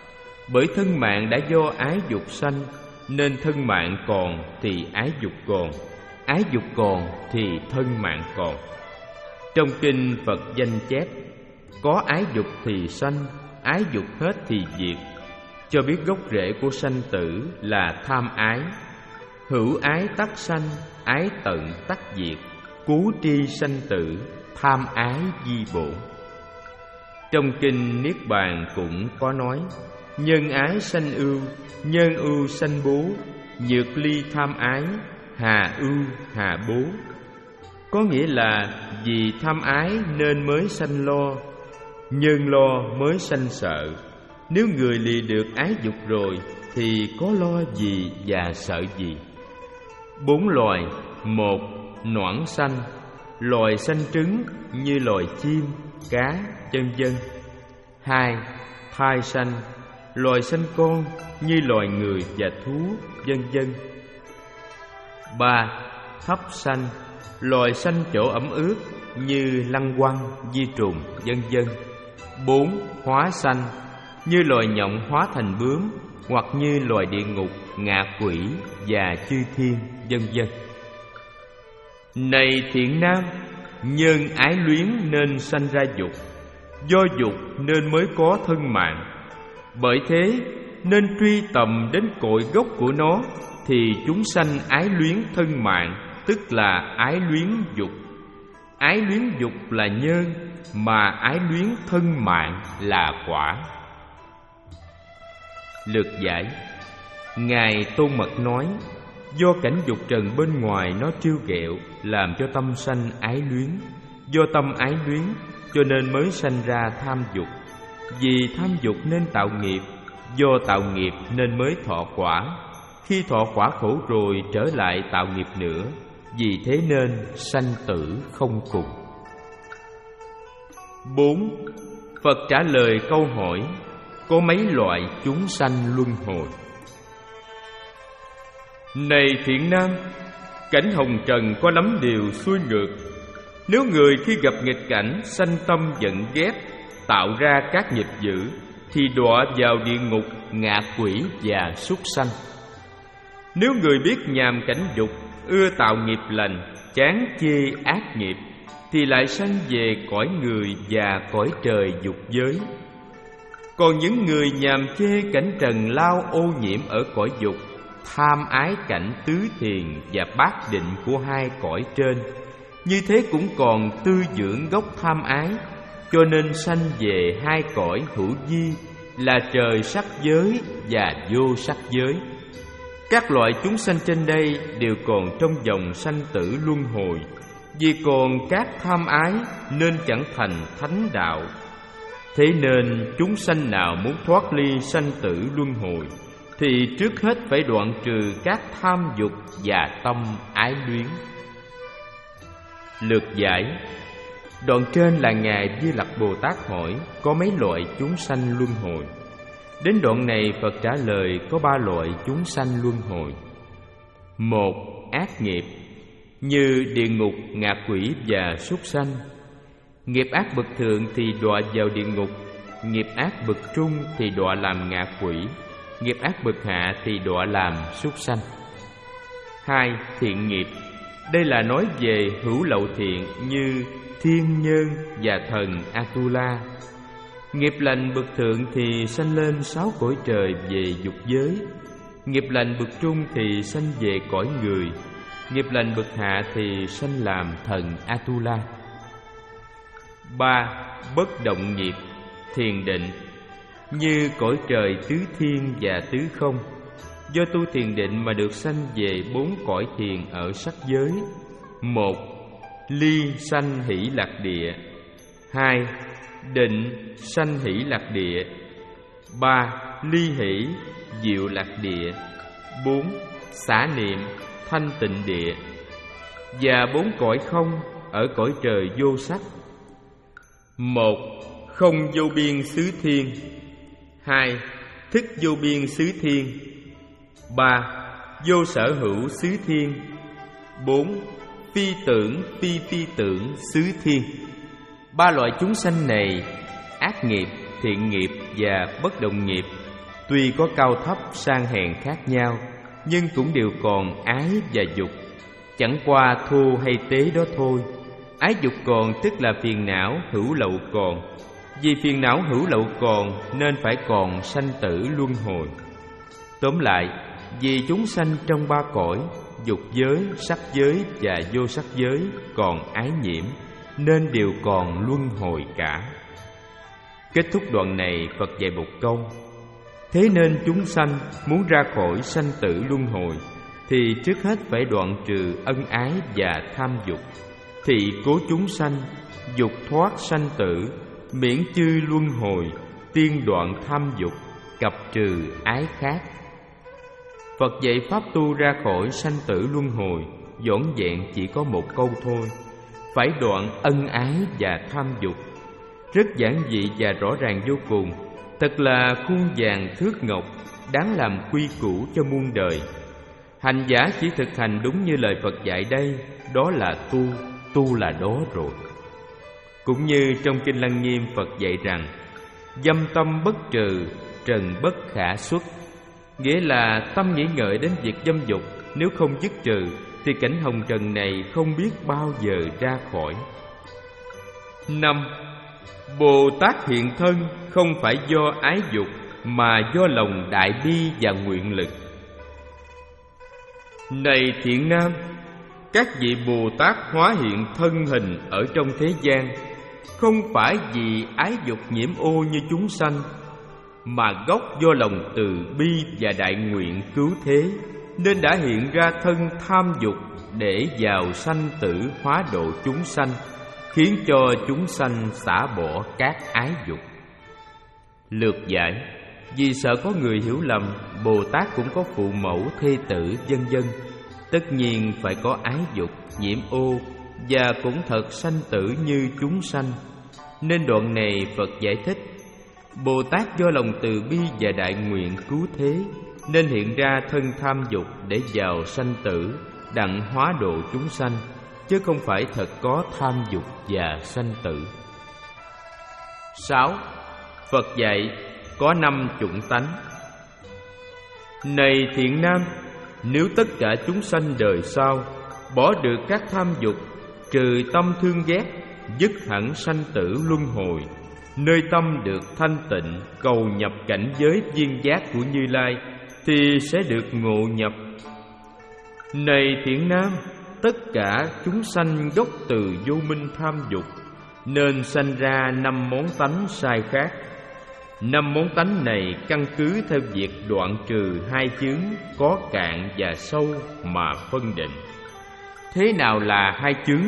Bởi thân mạng đã do ái dục sanh, nên thân mạng còn thì ái dục còn, ái dục còn thì thân mạng còn. Trong kinh Phật danh chép, có ái dục thì sanh, ái dục hết thì diệt, cho biết gốc rễ của sanh tử là tham ái. Hữu ái tắc sanh, ái tận tắc diệt, cú tri sanh tử, tham ái di bổn. Trong kinh Niết Bàn cũng có nói, nhân ái sanh ưu, nhân ưu sanh bố, nhược ly tham ái, hà ưu hà bố. Có nghĩa là vì tham ái nên mới sanh lo, nhân lo mới sanh sợ. Nếu người lìa được ái dục rồi thì có lo gì và sợ gì? Bốn loài: một, noãn sanh, loài sanh trứng như loài chim, cá, vân vân. Hai, thai sanh, loài sanh con như loài người và thú, vân vân. Ba, thấp sanh, loài sanh chỗ ẩm ướt như lăng quăng, vi trùng, vân vân. Bốn, hóa sanh, như loài nhộng hóa thành bướm, hoặc như loài địa ngục, ngạ quỷ và chư thiên, vân vân. Này thiện nam, nhân ái luyến nên sanh ra dục, do dục nên mới có thân mạng. Bởi thế nên truy tầm đến cội gốc của nó, thì chúng sanh ái luyến thân mạng, tức là ái luyến dục. Ái luyến dục là nhân, mà ái luyến thân mạng là quả. Lược giải. Ngài Tôn Mật nói, do cảnh dục trần bên ngoài nó trêu ghẹo, làm cho tâm sanh ái luyến. Do tâm ái luyến, cho nên mới sanh ra tham dục. Vì tham dục nên tạo nghiệp, do tạo nghiệp nên mới thọ quả. Khi thọ quả khổ rồi trở lại tạo nghiệp nữa, vì thế nên sanh tử không cùng. Bốn. Phật trả lời câu hỏi, có mấy loại chúng sanh luân hồi? Này thiện nam, cảnh hồng trần có lắm điều xuôi ngược. Nếu người khi gặp nghịch cảnh sanh tâm giận ghét, tạo ra các nghiệp dữ, thì đọa vào địa ngục, ngạ quỷ và súc sanh. Nếu người biết nhàm cảnh dục, ưa tạo nghiệp lành, chán chê ác nghiệp, thì lại sanh về cõi người và cõi trời dục giới. Còn những người nhàm chê cảnh trần lao ô nhiễm ở cõi dục, tham ái cảnh tứ thiền và bát định của hai cõi trên, như thế cũng còn tư dưỡng gốc tham ái, cho nên sanh về hai cõi hữu vi là trời sắc giới và vô sắc giới. Các loại chúng sanh trên đây đều còn trong vòng sanh tử luân hồi, vì còn các tham ái nên chẳng thành thánh đạo. Thế nên chúng sanh nào muốn thoát ly sanh tử luân hồi, thì trước hết phải đoạn trừ các tham dục và tâm ái luyến. Lược giải. Đoạn trên là Ngài Di Lặc Bồ Tát hỏi có mấy loại chúng sanh luân hồi. Đến đoạn này Phật trả lời có ba loại chúng sanh luân hồi. Một, ác nghiệp, như địa ngục, ngạ quỷ và súc sanh. Nghiệp ác bậc thượng thì đọa vào địa ngục, nghiệp ác bậc trung thì đọa làm ngạ quỷ, nghiệp ác bậc hạ thì đọa làm súc sanh. Hai, thiện nghiệp. Đây là nói về hữu lậu thiện như thiên nhân và thần Atula. Nghiệp lành bậc thượng thì sanh lên sáu cõi trời về dục giới. Nghiệp lành bậc trung thì sanh về cõi người. Nghiệp lành bậc hạ thì sanh làm thần Atula. Ba, bất động nghiệp, thiền định, như cõi trời tứ thiên và tứ không. Do tu thiền định mà được sanh về bốn cõi thiền ở sắc giới. Một, ly sanh hỷ lạc địa. Hai, định sanh hỷ lạc địa. Ba, ly hỷ diệu lạc địa. Bốn, xả niệm thanh tịnh địa. Và bốn cõi không ở cõi trời vô sắc. Một, không vô biên xứ thiên. Hai, thức vô biên xứ thiên. Ba, vô sở hữu xứ thiên. Bốn, phi tưởng phi phi tưởng xứ thiên. Ba loại chúng sanh này, ác nghiệp, thiện nghiệp và bất động nghiệp, tuy có cao thấp sang hèn khác nhau, nhưng cũng đều còn ái và dục. Chẳng qua thô hay tế đó thôi. Ái dục còn tức là phiền não hữu lậu còn. Vì phiền não hữu lậu còn nên phải còn sanh tử luân hồi. Tóm lại, vì chúng sanh trong ba cõi, dục giới, sắc giới và vô sắc giới còn ái nhiễm, nên đều còn luân hồi cả. Kết thúc đoạn này, Phật dạy một câu: thế nên chúng sanh muốn ra khỏi sanh tử luân hồi thì trước hết phải đoạn trừ ân ái và tham dục. Thị cố chúng sanh, dục thoát sanh tử, miễn chư luân hồi, tiên đoạn tham dục, cập trừ ái khác. Phật dạy pháp tu ra khỏi sanh tử luân hồi vỏn vẹn chỉ có một câu thôi: phải đoạn ân ái và tham dục. Rất giản dị và rõ ràng vô cùng. Thật là khuôn vàng thước ngọc, đáng làm quy củ cho muôn đời. Hành giả chỉ thực hành đúng như lời Phật dạy đây, đó là tu, tu là đó rồi. Cũng như trong Kinh Lăng Nghiêm, Phật dạy rằng dâm tâm bất trừ, trần bất khả xuất. Nghĩa là tâm nghĩ ngợi đến việc dâm dục, nếu không dứt trừ thì cảnh hồng trần này không biết bao giờ ra khỏi. Năm, Bồ Tát hiện thân không phải do ái dục, mà do lòng đại bi và nguyện lực. Này thiện nam, các vị Bồ Tát hóa hiện thân hình ở trong thế gian không phải vì ái dục nhiễm ô như chúng sanh, mà gốc do lòng từ bi và đại nguyện cứu thế, nên đã hiện ra thân tham dục để vào sanh tử hóa độ chúng sanh, khiến cho chúng sanh xả bỏ các ái dục. Lược giải: vì sợ có người hiểu lầm, Bồ Tát cũng có phụ mẫu, thê tử, vân vân, tất nhiên phải có ái dục, nhiễm ô, và cũng thật sanh tử như chúng sanh. Nên đoạn này Phật giải thích: Bồ Tát do lòng từ bi và đại nguyện cứu thế, nên hiện ra thân tham dục để vào sanh tử, đặng hóa độ chúng sanh, chứ không phải thật có tham dục và sanh tử. Sáu, Phật dạy có năm chủng tánh. Này thiện nam, nếu tất cả chúng sanh đời sau bỏ được các tham dục, trừ tâm thương ghét, dứt hẳn sanh tử luân hồi, nơi tâm được thanh tịnh, cầu nhập cảnh giới viên giác của Như Lai, thì sẽ được ngộ nhập. Này thiện nam, tất cả chúng sanh gốc từ vô minh tham dục, nên sanh ra năm món tánh sai khác. Năm món tánh này căn cứ theo việc đoạn trừ hai chướng có cạn và sâu mà phân định. Thế nào là hai chướng?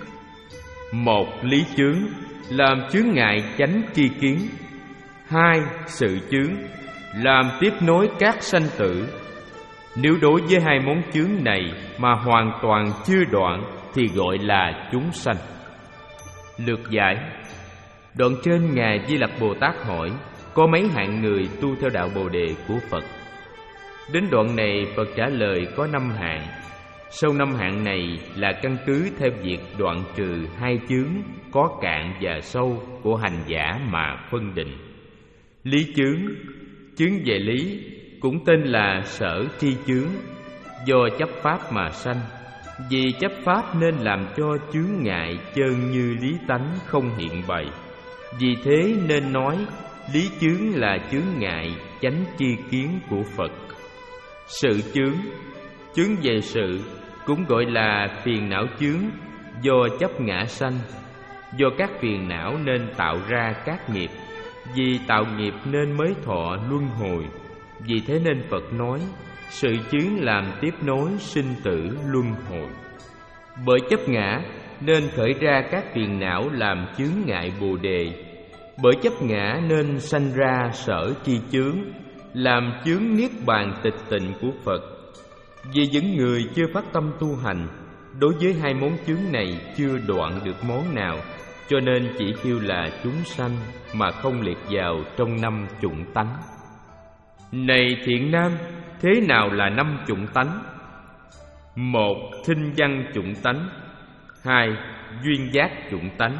Một, lý chướng, làm chướng ngại chánh tri kiến. Hai, sự chướng, làm tiếp nối các sanh tử. Nếu đối với hai món chướng này mà hoàn toàn chưa đoạn thì gọi là chúng sanh. Lược giải: đoạn trên Ngài Di Lặc Bồ Tát hỏi có mấy hạng người tu theo đạo Bồ Đề của Phật. Đến đoạn này Phật trả lời có năm hạng. Sau năm hạng này là căn cứ theo việc đoạn trừ hai chướng có cạn và sâu của hành giả mà phân định. Lý chướng, chướng về lý, cũng tên là sở tri chướng, do chấp pháp mà sanh. Vì chấp pháp nên làm cho chướng ngại chơn như lý tánh không hiện bày. Vì thế nên nói lý chướng là chướng ngại chánh tri kiến của Phật. Sự chướng, chướng về sự, cũng gọi là phiền não chướng, do chấp ngã sanh. Do các phiền não nên tạo ra các nghiệp, vì tạo nghiệp nên mới thọ luân hồi. Vì thế nên Phật nói sự chướng làm tiếp nối sinh tử luân hồi. Bởi chấp ngã nên khởi ra các phiền não làm chướng ngại Bồ Đề. Bởi chấp ngã nên sanh ra sở tri chướng, làm chướng niết bàn tịch tịnh của Phật. Vì những người chưa phát tâm tu hành, đối với hai món chướng này chưa đoạn được món nào, cho nên chỉ kêu là chúng sanh mà không liệt vào trong năm chủng tánh. Này thiện nam, thế nào là năm chủng tánh? Một, thinh văn chủng tánh. Hai, duyên giác chủng tánh.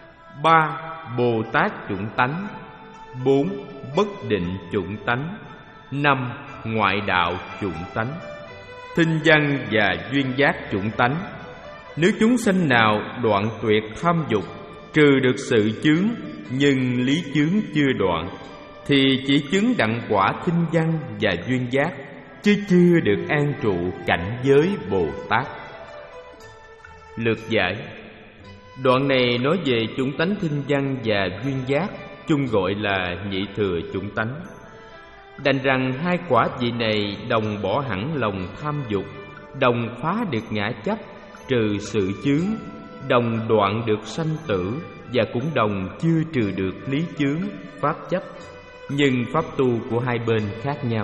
Ba, Bồ Tát chủng tánh. Bốn, bất định chủng tánh. Năm. Ngoại đạo chủng tánh. Thinh văn và duyên giác chủng tánh. Nếu chúng sanh nào đoạn tuyệt tham dục, trừ được sự chướng nhưng lý chướng chưa đoạn, thì chỉ chứng đặng quả thinh văn và duyên giác, chứ chưa được an trụ cảnh giới Bồ Tát. Lược giải. Đoạn này nói về chủng tánh thinh văn và duyên giác, chung gọi là nhị thừa chủng tánh. Đành rằng hai quả vị này đồng bỏ hẳn lòng tham dục, đồng phá được ngã chấp, trừ sự chướng, đồng đoạn được sanh tử, và cũng đồng chưa trừ được lý chướng, pháp chấp. Nhưng pháp tu của hai bên khác nhau.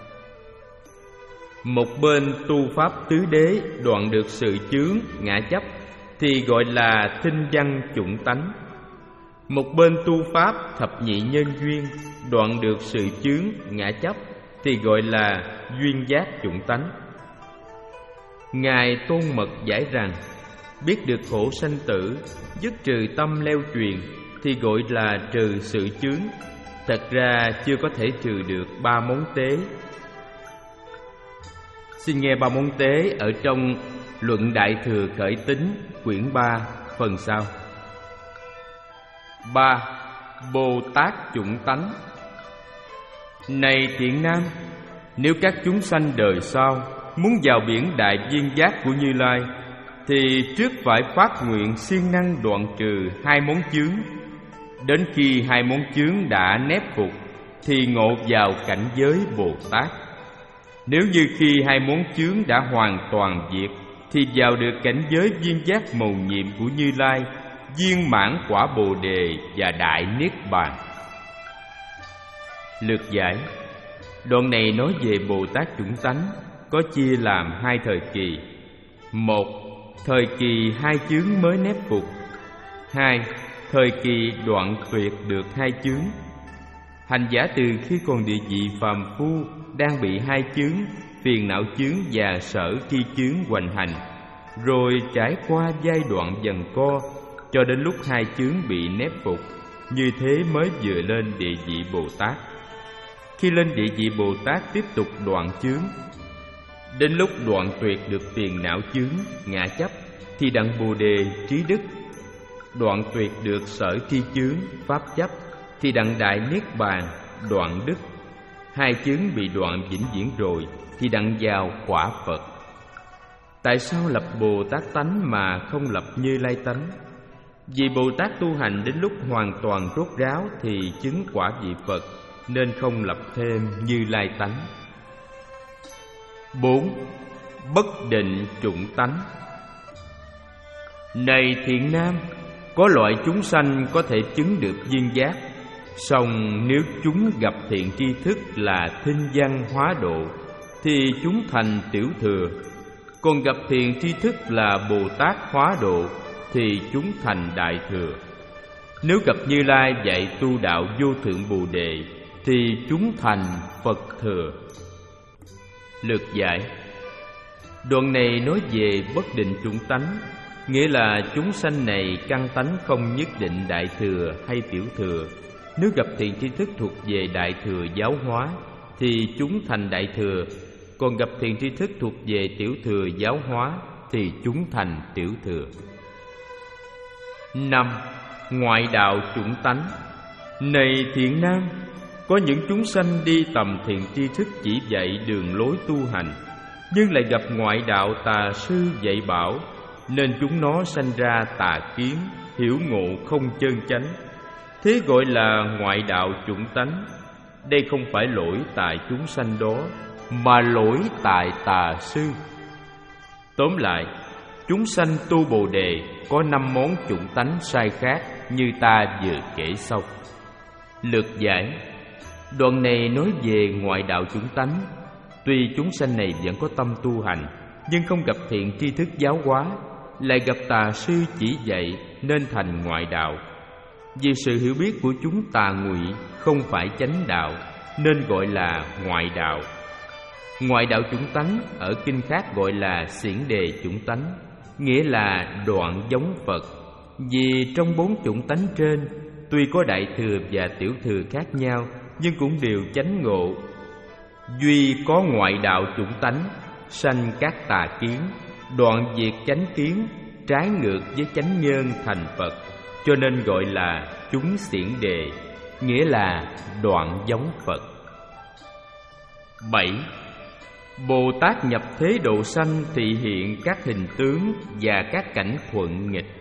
Một bên tu pháp tứ đế đoạn được sự chướng, ngã chấp, thì gọi là thinh văn chủng tánh. Một bên tu pháp thập nhị nhân duyên đoạn được sự chướng, ngã chấp, thì gọi là duyên giác chủng tánh. Ngài Tôn Mật giải rằng, biết được khổ sanh tử, dứt trừ tâm leo truyền, thì gọi là trừ sự chướng. Thật ra chưa có thể trừ được ba món tế. Xin nghe ba món tế ở trong Luận Đại Thừa Khởi Tín quyển ba phần sau. Ba. Bồ Tát chủng tánh. Này thiện nam, nếu các chúng sanh đời sau muốn vào biển đại viên giác của Như Lai, thì trước phải phát nguyện siêng năng đoạn trừ hai món chướng. Đến khi hai món chướng đã nép phục, thì ngộ vào cảnh giới Bồ Tát. Nếu như khi hai món chướng đã hoàn toàn diệt, thì vào được cảnh giới viên giác mầu nhiệm của Như Lai, viên mãn quả Bồ Đề và đại niết bàn. Lược giải. Đoạn này nói về Bồ Tát chủng tánh có chia làm hai thời kỳ. Một. Thời kỳ hai chướng mới nép phục. Hai. Thời kỳ đoạn tuyệt được hai chướng. Hành giả từ khi còn địa vị phàm phu đang bị hai chướng, phiền não chướng và sở tri chướng hoành hành, rồi trải qua giai đoạn giằng co cho đến lúc hai chướng bị nép phục, như thế mới vừa lên địa vị Bồ Tát. Khi lên địa vị Bồ Tát tiếp tục đoạn chướng. Đến lúc đoạn tuyệt được phiền não chướng, ngã chấp, thì đặng Bồ Đề trí đức. Đoạn tuyệt được sở tri chướng, pháp chấp, thì đặng đại niết bàn, đoạn đức. Hai chướng bị đoạn vĩnh viễn rồi, thì đặng vào quả Phật. Tại sao lập Bồ Tát tánh mà không lập Như Lai tánh? Vì Bồ Tát tu hành đến lúc hoàn toàn rốt ráo thì chứng quả vị Phật, nên không lập thêm Như Lai tánh. Bốn. Bất định chủng tánh. Này thiện nam, có loại chúng sanh có thể chứng được viên giác, song nếu chúng gặp thiện tri thức là thinh văn hóa độ, thì chúng thành tiểu thừa. Còn gặp thiện tri thức là Bồ Tát hóa độ, thì chúng thành đại thừa. Nếu gặp Như Lai dạy tu đạo vô thượng Bồ Đề, thì chúng thành Phật thừa. Lược giải. Đoạn này nói về bất định chủng tánh, nghĩa là chúng sanh này căn tánh không nhất định đại thừa hay tiểu thừa. Nếu gặp thiện tri thức thuộc về đại thừa giáo hóa, thì chúng thành đại thừa. Còn gặp thiện tri thức thuộc về tiểu thừa giáo hóa, thì chúng thành tiểu thừa. Năm. Ngoại đạo chủng tánh. Này thiện nam, có những chúng sanh đi tầm thiện tri thức chỉ dạy đường lối tu hành, nhưng lại gặp ngoại đạo tà sư dạy bảo, nên chúng nó sanh ra tà kiến, hiểu ngộ không chân chánh. Thế gọi là ngoại đạo chủng tánh. Đây không phải lỗi tại chúng sanh đó, mà lỗi tại tà sư. Tóm lại, chúng sanh tu Bồ Đề có năm món chủng tánh sai khác như ta vừa kể sau. Lược giải. Đoạn này nói về ngoại đạo chủng tánh. Tuy chúng sanh này vẫn có tâm tu hành, nhưng không gặp thiện tri thức giáo hóa, lại gặp tà sư chỉ dạy, nên thành ngoại đạo. Vì sự hiểu biết của chúng tà ngụy không phải chánh đạo, nên gọi là ngoại đạo. Ngoại đạo chủng tánh ở kinh khác gọi là xiển đề chủng tánh, nghĩa là đoạn giống Phật. Vì trong bốn chủng tánh trên, tuy có đại thừa và tiểu thừa khác nhau, nhưng cũng đều chánh ngộ. Duy có ngoại đạo chủng tánh, sanh các tà kiến, đoạn diệt chánh kiến, trái ngược với chánh nhân thành Phật, cho nên gọi là chúng xiển đề, nghĩa là đoạn giống Phật. Bảy. Bồ Tát nhập thế độ sanh thị hiện các hình tướng và các cảnh thuận nghịch.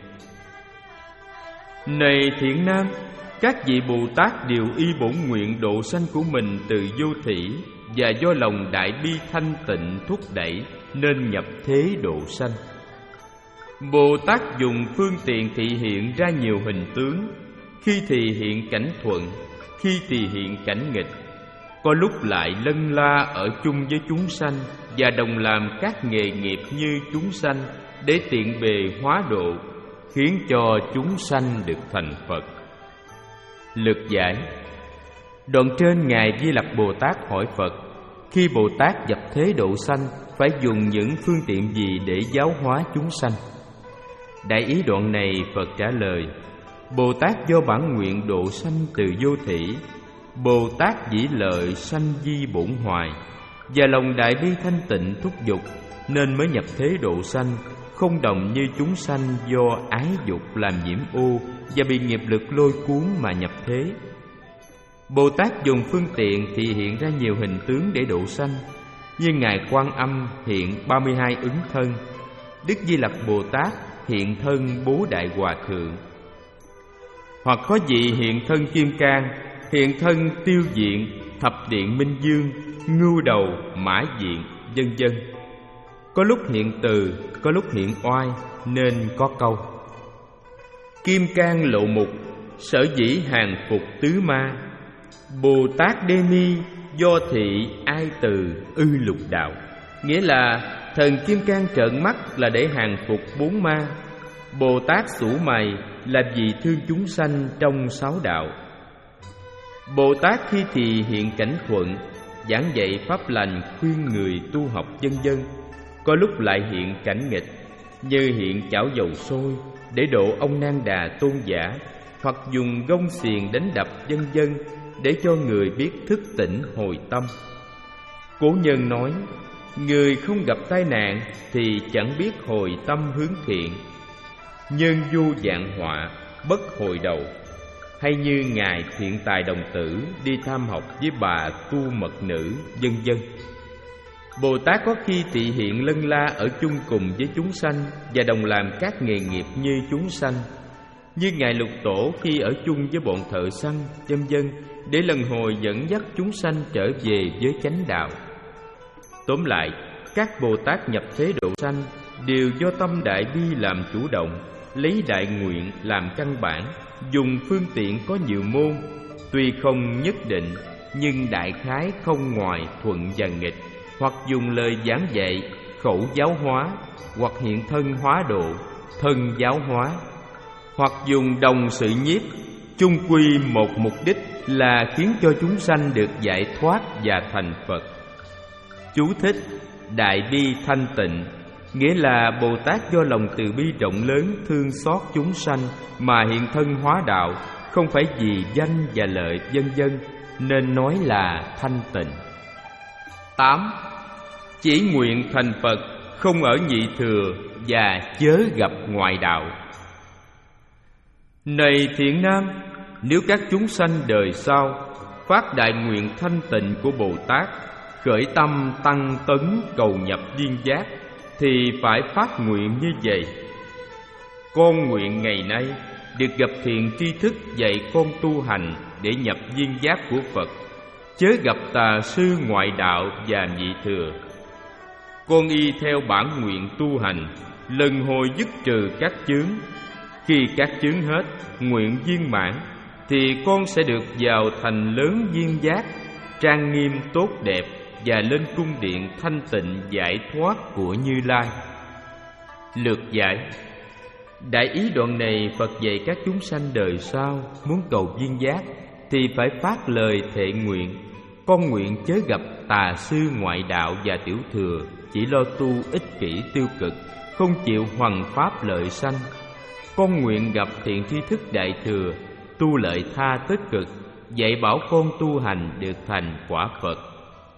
Này thiện nam, các vị Bồ Tát đều y bổn nguyện độ sanh của mình từ vô thỉ, và do lòng đại bi thanh tịnh thúc đẩy nên nhập thế độ sanh. Bồ Tát dùng phương tiện thị hiện ra nhiều hình tướng, khi thì hiện cảnh thuận, khi thì hiện cảnh nghịch, có lúc lại lân la ở chung với chúng sanh và đồng làm các nghề nghiệp như chúng sanh để tiện bề hóa độ, khiến cho chúng sanh được thành Phật. Lực giải. Đoạn trên Ngài Di Lặc Bồ Tát hỏi Phật: khi Bồ Tát nhập thế độ sanh phải dùng những phương tiện gì để giáo hóa chúng sanh? Đại ý đoạn này Phật trả lời: Bồ Tát do bản nguyện độ sanh từ vô thỉ, Bồ Tát dĩ lợi sanh di bổn hoài, và lòng đại bi thanh tịnh thúc giục, nên mới nhập thế độ sanh, không đồng như chúng sanh do ái dục làm nhiễm ô và bị nghiệp lực lôi cuốn mà nhập thế. Bồ Tát dùng phương tiện thị hiện ra nhiều hình tướng để độ sanh, như Ngài Quan Âm hiện ba mươi hai ứng thân, Đức Di Lặc Bồ Tát hiện thân Bố Đại Hòa Thượng, hoặc có vị hiện thân Kim Cang, hiện thân Tiêu Diện, Thập Điện Minh Dương, Ngưu Đầu, Mã Diện, vân vân. Có lúc hiện từ, có lúc hiện oai, nên có câu: Kim Cang lộ mục, sở dĩ hàng phục tứ ma, Bồ Tát Đê Mi do thị ai từ ư lục đạo. Nghĩa là thần Kim Cang trợn mắt là để hàng phục bốn ma, Bồ Tát sủ mày là vì thương chúng sanh trong sáu đạo. Bồ Tát khi thì hiện cảnh thuận, giảng dạy pháp lành, khuyên người tu học vân vân. Có lúc lại hiện cảnh nghịch, như hiện chảo dầu sôi để độ ông Nan Đà tôn giả, hoặc dùng gông xiềng đánh đập vân vân để cho người biết thức tỉnh hồi tâm. Cố nhân nói: người không gặp tai nạn thì chẳng biết hồi tâm hướng thiện, nhân vô vạn họa bất hồi đầu. Hay như Ngài Thiện Tài Đồng Tử đi tham học với bà Tu Mật Nữ, vân vân. Bồ Tát có khi thị hiện lân la ở chung cùng với chúng sanh và đồng làm các nghề nghiệp như chúng sanh, như Ngài Lục Tổ khi ở chung với bọn thợ săn, vân vân, để lần hồi dẫn dắt chúng sanh trở về với chánh đạo. Tóm lại, các Bồ Tát nhập thế độ sanh đều do tâm đại bi làm chủ động, lấy đại nguyện làm căn bản, dùng phương tiện có nhiều môn, tuy không nhất định nhưng đại khái không ngoài thuận và nghịch, hoặc dùng lời giảng dạy, khẩu giáo hóa, hoặc hiện thân hóa độ, thân giáo hóa, hoặc dùng đồng sự nhiếp, chung quy một mục đích là khiến cho chúng sanh được giải thoát và thành Phật. Chú thích: đại bi thanh tịnh, nghĩa là Bồ Tát do lòng từ bi rộng lớn thương xót chúng sanh mà hiện thân hóa đạo, không phải vì danh và lợi vân vân, nên nói là thanh tịnh. Tám. Chỉ nguyện thành Phật, không ở nhị thừa và chớ gặp ngoại đạo. Này thiện nam, nếu các chúng sanh đời sau phát đại nguyện thanh tịnh của Bồ Tát, khởi tâm tăng tấn cầu nhập viên giác, thì phải phát nguyện như vậy: con nguyện ngày nay được gặp thiện tri thức dạy con tu hành để nhập viên giác của Phật, chớ gặp tà sư ngoại đạo và nhị thừa. Con y theo bản nguyện tu hành, lần hồi dứt trừ các chướng. Khi các chướng hết, nguyện viên mãn, thì con sẽ được vào thành lớn viên giác, trang nghiêm tốt đẹp, và lên cung điện thanh tịnh giải thoát của Như Lai. Lược giải. Đại ý đoạn này Phật dạy các chúng sanh đời sau muốn cầu viên giác thì phải phát lời thệ nguyện: con nguyện chớ gặp tà sư ngoại đạo và tiểu thừa, chỉ lo tu ích kỷ tiêu cực, không chịu hoằng pháp lợi sanh. Con nguyện gặp thiện tri thức đại thừa, tu lợi tha tích cực, dạy bảo con tu hành được thành quả Phật.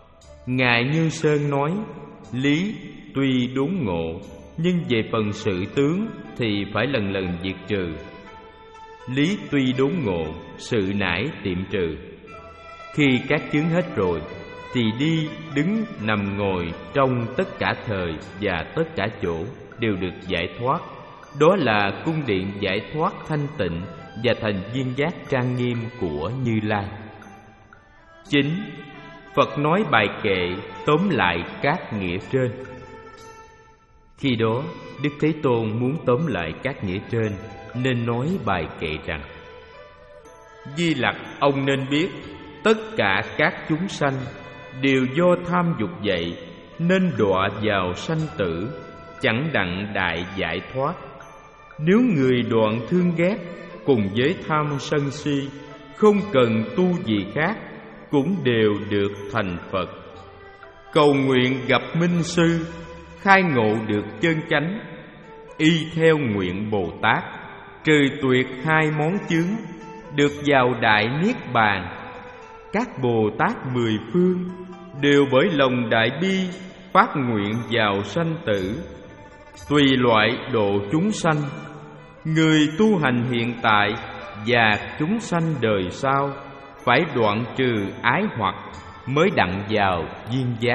Ngài Như Sơn nói: lý tuy đốn ngộ, nhưng về phần sự tướng thì phải lần lần diệt trừ. Lý tuy đốn ngộ, sự nải tiệm trừ. Khi các chướng hết rồi thì đi, đứng, nằm, ngồi trong tất cả thời và tất cả chỗ đều được giải thoát. Đó là cung điện giải thoát thanh tịnh và thành viên giác trang nghiêm của Như Lai. Chính, Phật nói bài kệ tóm lại các nghĩa trên. Khi đó Đức Thế Tôn muốn tóm lại các nghĩa trên nên nói bài kệ rằng: Di Lặc, ông nên biết tất cả các chúng sanh đều do tham dục dậy, nên đọa vào sanh tử, chẳng đặng đại giải thoát. Nếu người đoạn thương ghét cùng với tham sân si, không cần tu gì khác, cũng đều được thành Phật. Cầu nguyện gặp Minh Sư, khai ngộ được chân chánh, y theo nguyện Bồ Tát, trừ tuyệt hai món chướng, được vào đại niết bàn. Các Bồ Tát mười phương đều bởi lòng đại bi phát nguyện vào sanh tử, tùy loại độ chúng sanh. Người tu hành hiện tại và chúng sanh đời sau phải đoạn trừ ái hoặc mới đặng vào viên giác.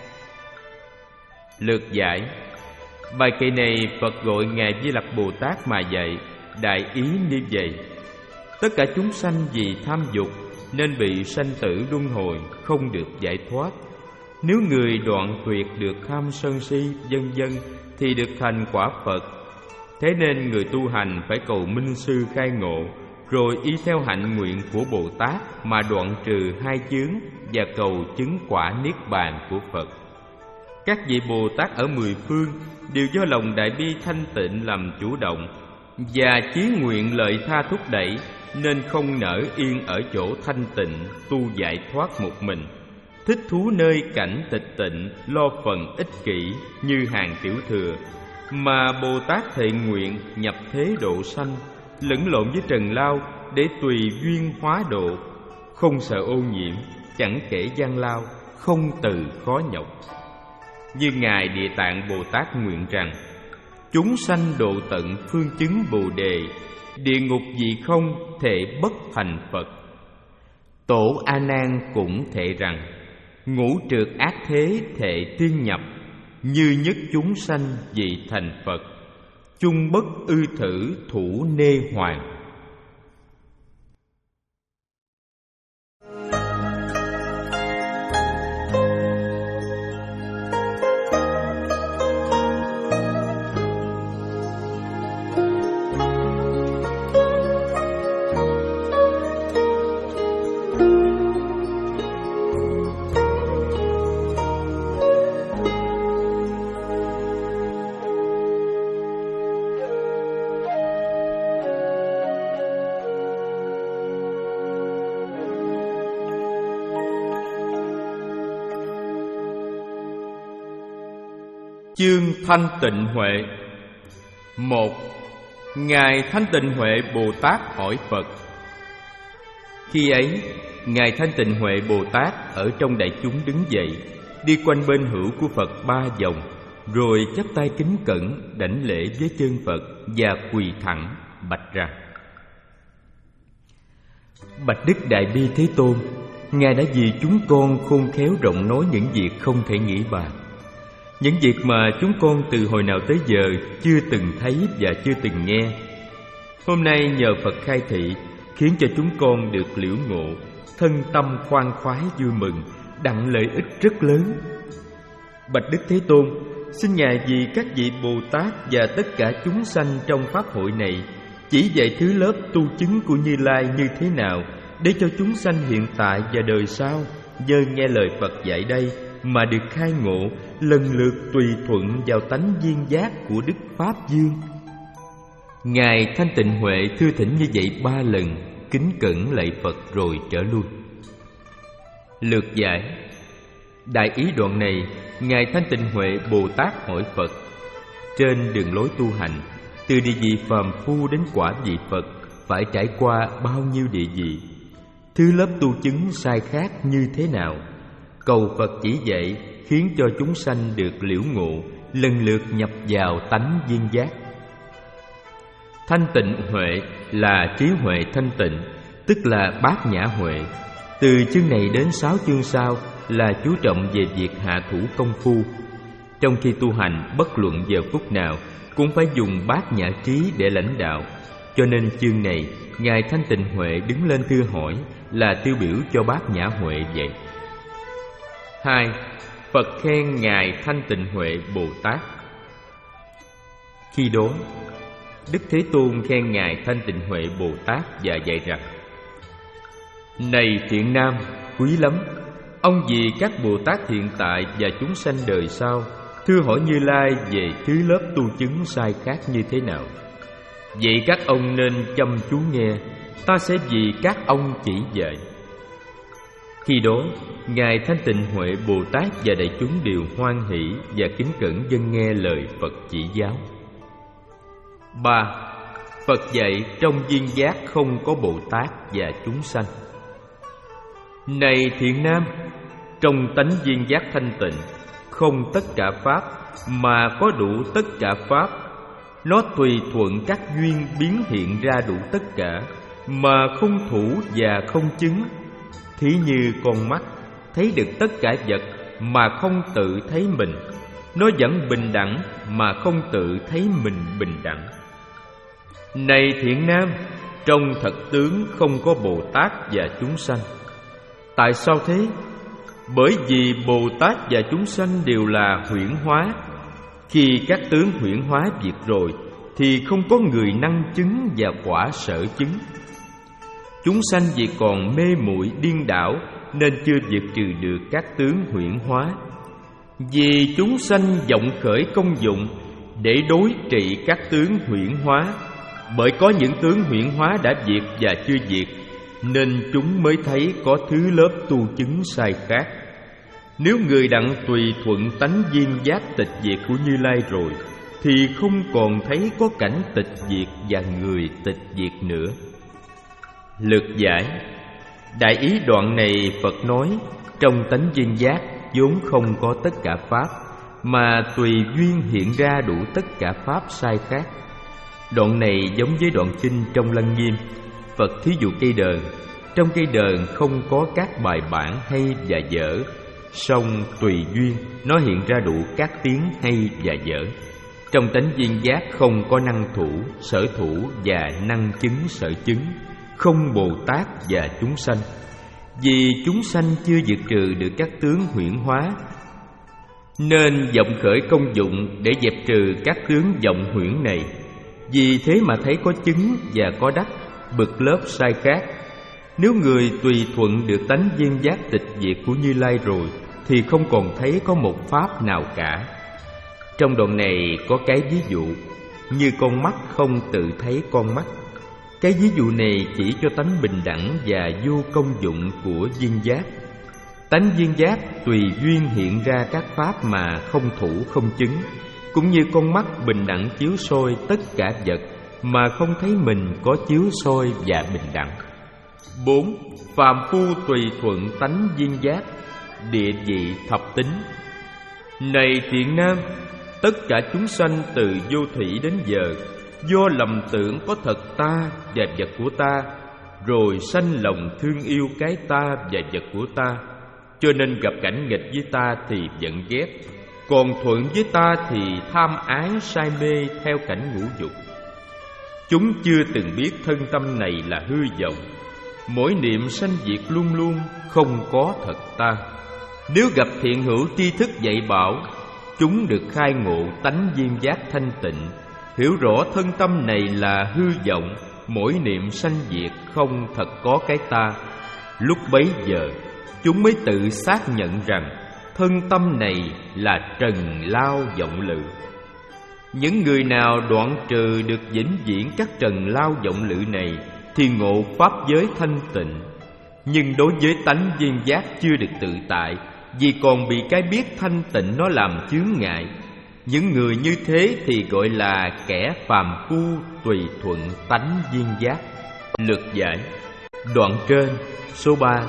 Lược giải: bài kệ này Phật gọi Ngài Di Lặc Bồ Tát mà dạy, đại ý như vậy: tất cả chúng sanh vì tham dục nên bị sanh tử luân hồi, không được giải thoát. Nếu người đoạn tuyệt được tham sân si vân vân thì được thành quả Phật. Thế nên người tu hành phải cầu Minh Sư khai ngộ, rồi y theo hạnh nguyện của Bồ Tát mà đoạn trừ hai chướng và cầu chứng quả niết bàn của Phật. Các vị Bồ Tát ở mười phương đều do lòng đại bi thanh tịnh làm chủ động và chí nguyện lợi tha thúc đẩy, nên không nỡ yên ở chỗ thanh tịnh tu giải thoát một mình, thích thú nơi cảnh tịch tịnh, lo phần ích kỷ như hàng tiểu thừa, mà Bồ Tát thệ nguyện nhập thế độ sanh, lẫn lộn với trần lao để tùy duyên hóa độ, không sợ ô nhiễm, chẳng kể gian lao, không từ khó nhọc. Như Ngài Địa Tạng Bồ Tát nguyện rằng: chúng sanh độ tận phương chứng Bồ Đề, địa ngục dị không thể bất thành Phật. Tổ A Nan cũng thệ rằng: ngũ trượt ác thế thệ tiên nhập, như nhất chúng sanh vị thành Phật, chung bất ư thử thủ nê hoàng. Chương Thanh Tịnh Huệ. Một. Ngài Thanh Tịnh Huệ Bồ Tát hỏi Phật. Khi ấy, Ngài Thanh Tịnh Huệ Bồ Tát ở trong đại chúng đứng dậy, đi quanh bên hữu của Phật ba vòng, rồi chắp tay kính cẩn đảnh lễ với chân Phật và quỳ thẳng bạch rằng: bạch Đức Đại Bi Thế Tôn, Ngài đã vì chúng con khôn khéo rộng nói những việc không thể nghĩ bàn, những việc mà chúng con từ hồi nào tới giờ chưa từng thấy và chưa từng nghe. Hôm nay nhờ Phật khai thị, khiến cho chúng con được liễu ngộ, thân tâm khoan khoái vui mừng, đặng lợi ích rất lớn. Bạch Đức Thế Tôn, xin Ngài vì các vị Bồ Tát và tất cả chúng sanh trong pháp hội này chỉ dạy thứ lớp tu chứng của Như Lai như thế nào, để cho chúng sanh hiện tại và đời sau nhờ nghe lời Phật dạy đây mà được khai ngộ, lần lượt tùy thuận vào tánh viên giác của Đức Pháp Dương. Ngài Thanh Tịnh Huệ thưa thỉnh như vậy ba lần, kính cẩn lạy Phật rồi trở lui. Lược giải. Đại ý đoạn này, Ngài Thanh Tịnh Huệ Bồ Tát hỏi Phật: trên đường lối tu hành, từ địa vị phàm phu đến quả vị Phật, phải trải qua bao nhiêu địa vị? Thứ lớp tu chứng sai khác như thế nào? cầu Phật chỉ dạy khiến cho chúng sanh được liễu ngộ, lần lượt nhập vào tánh viên giác. Thanh tịnh huệ là trí huệ thanh tịnh, tức là bát nhã huệ. Từ chương này đến sáu chương sau là chú trọng về việc hạ thủ công phu. Trong khi tu hành, bất luận giờ phút nào cũng phải dùng bát nhã trí để lãnh đạo. Cho nên chương này Ngài Thanh Tịnh Huệ đứng lên thưa hỏi, là tiêu biểu cho bát nhã huệ vậy. Hai, Phật khen Ngài Thanh Tịnh Huệ Bồ Tát. Khi đó, Đức Thế Tôn khen Ngài Thanh Tịnh Huệ Bồ Tát và dạy rằng: Này thiện nam, quý lắm, ông vì các Bồ Tát hiện tại và chúng sanh đời sau thưa hỏi Như Lai về thứ lớp tu chứng sai khác như thế nào. Vậy các ông nên chăm chú nghe, ta sẽ vì các ông chỉ dạy. Khi đó, Ngài Thanh Tịnh Huệ Bồ Tát và đại chúng đều hoan hỷ và kính cẩn vâng nghe lời Phật chỉ giáo. Ba, Phật dạy trong viên giác không có Bồ Tát và chúng sanh. Này thiện nam, trong tánh viên giác thanh tịnh, không tất cả pháp mà có đủ tất cả pháp. Nó tùy thuận các duyên biến hiện ra đủ tất cả, mà không thủ và không chứng. Thí như con mắt thấy được tất cả vật mà không tự thấy mình, nó vẫn bình đẳng mà không tự thấy mình bình đẳng. Này thiện nam, trong thật tướng không có Bồ Tát và chúng sanh. Tại sao thế? Bởi vì Bồ Tát và chúng sanh đều là huyễn hóa. Khi các tướng huyễn hóa diệt rồi thì không có người năng chứng và quả sở chứng. Chúng sanh vì còn mê muội điên đảo nên chưa diệt trừ được các tướng huyễn hóa. Vì chúng sanh vọng khởi công dụng để đối trị các tướng huyễn hóa. Bởi có những tướng huyễn hóa đã diệt và chưa diệt, nên chúng mới thấy có thứ lớp tu chứng sai khác. Nếu người đặng tùy thuận tánh viên giác tịch diệt của Như Lai rồi, thì không còn thấy có cảnh tịch diệt và người tịch diệt nữa. Lược giải. Đại ý đoạn này Phật nói, trong tánh viên giác vốn không có tất cả pháp, mà tùy duyên hiện ra đủ tất cả pháp sai khác. Đoạn này giống với đoạn kinh trong Lăng Nghiêm. Phật thí dụ cây đờn. Trong cây đờn không có các bài bản hay và dở, song tùy duyên nó hiện ra đủ các tiếng hay và dở. Trong tánh viên giác không có năng thủ, sở thủ và năng chứng sở chứng, không Bồ Tát và chúng sanh. Vì chúng sanh chưa diệt trừ được các tướng huyễn hóa, nên vọng khởi công dụng để dẹp trừ các tướng vọng huyễn này. Vì thế mà thấy có chứng và có đắc, bậc lớp sai khác. Nếu người tùy thuận được tánh viên giác tịch diệt của Như Lai rồi, thì không còn thấy có một pháp nào cả. Trong đoạn này có cái ví dụ như con mắt không tự thấy con mắt. Cái ví dụ này chỉ cho tánh bình đẳng và vô công dụng của viên giác. Tánh viên giác tùy duyên hiện ra các pháp mà không thủ không chứng, cũng như con mắt bình đẳng chiếu soi tất cả vật mà không thấy mình có chiếu soi và bình đẳng. Bốn. Phàm phu tùy thuận tánh viên giác, địa vị thập tính. Này thiện nam, tất cả chúng sanh từ vô thủy đến giờ, do lầm tưởng có thật ta và vật của ta, rồi sanh lòng thương yêu cái ta và vật của ta, cho nên gặp cảnh nghịch với ta thì giận ghét, còn thuận với ta thì tham ái say mê theo cảnh ngũ dục. Chúng chưa từng biết thân tâm này là hư vọng, mỗi niệm sanh diệt luôn luôn, không có thật ta. Nếu gặp thiện hữu tri thức dạy bảo, chúng được khai ngộ tánh viên giác thanh tịnh, hiểu rõ thân tâm này là hư vọng, mỗi niệm sanh diệt, không thật có cái ta. Lúc bấy giờ, chúng mới tự xác nhận rằng thân tâm này là trần lao vọng lự. Những người nào đoạn trừ được vĩnh viễn các trần lao vọng lự này thì ngộ pháp giới thanh tịnh. Nhưng đối với tánh viên giác chưa được tự tại, vì còn bị cái biết thanh tịnh nó làm chướng ngại, những người như thế thì gọi là kẻ phàm phu tùy thuận tánh viên giác. Lược giải. Đoạn trên số ba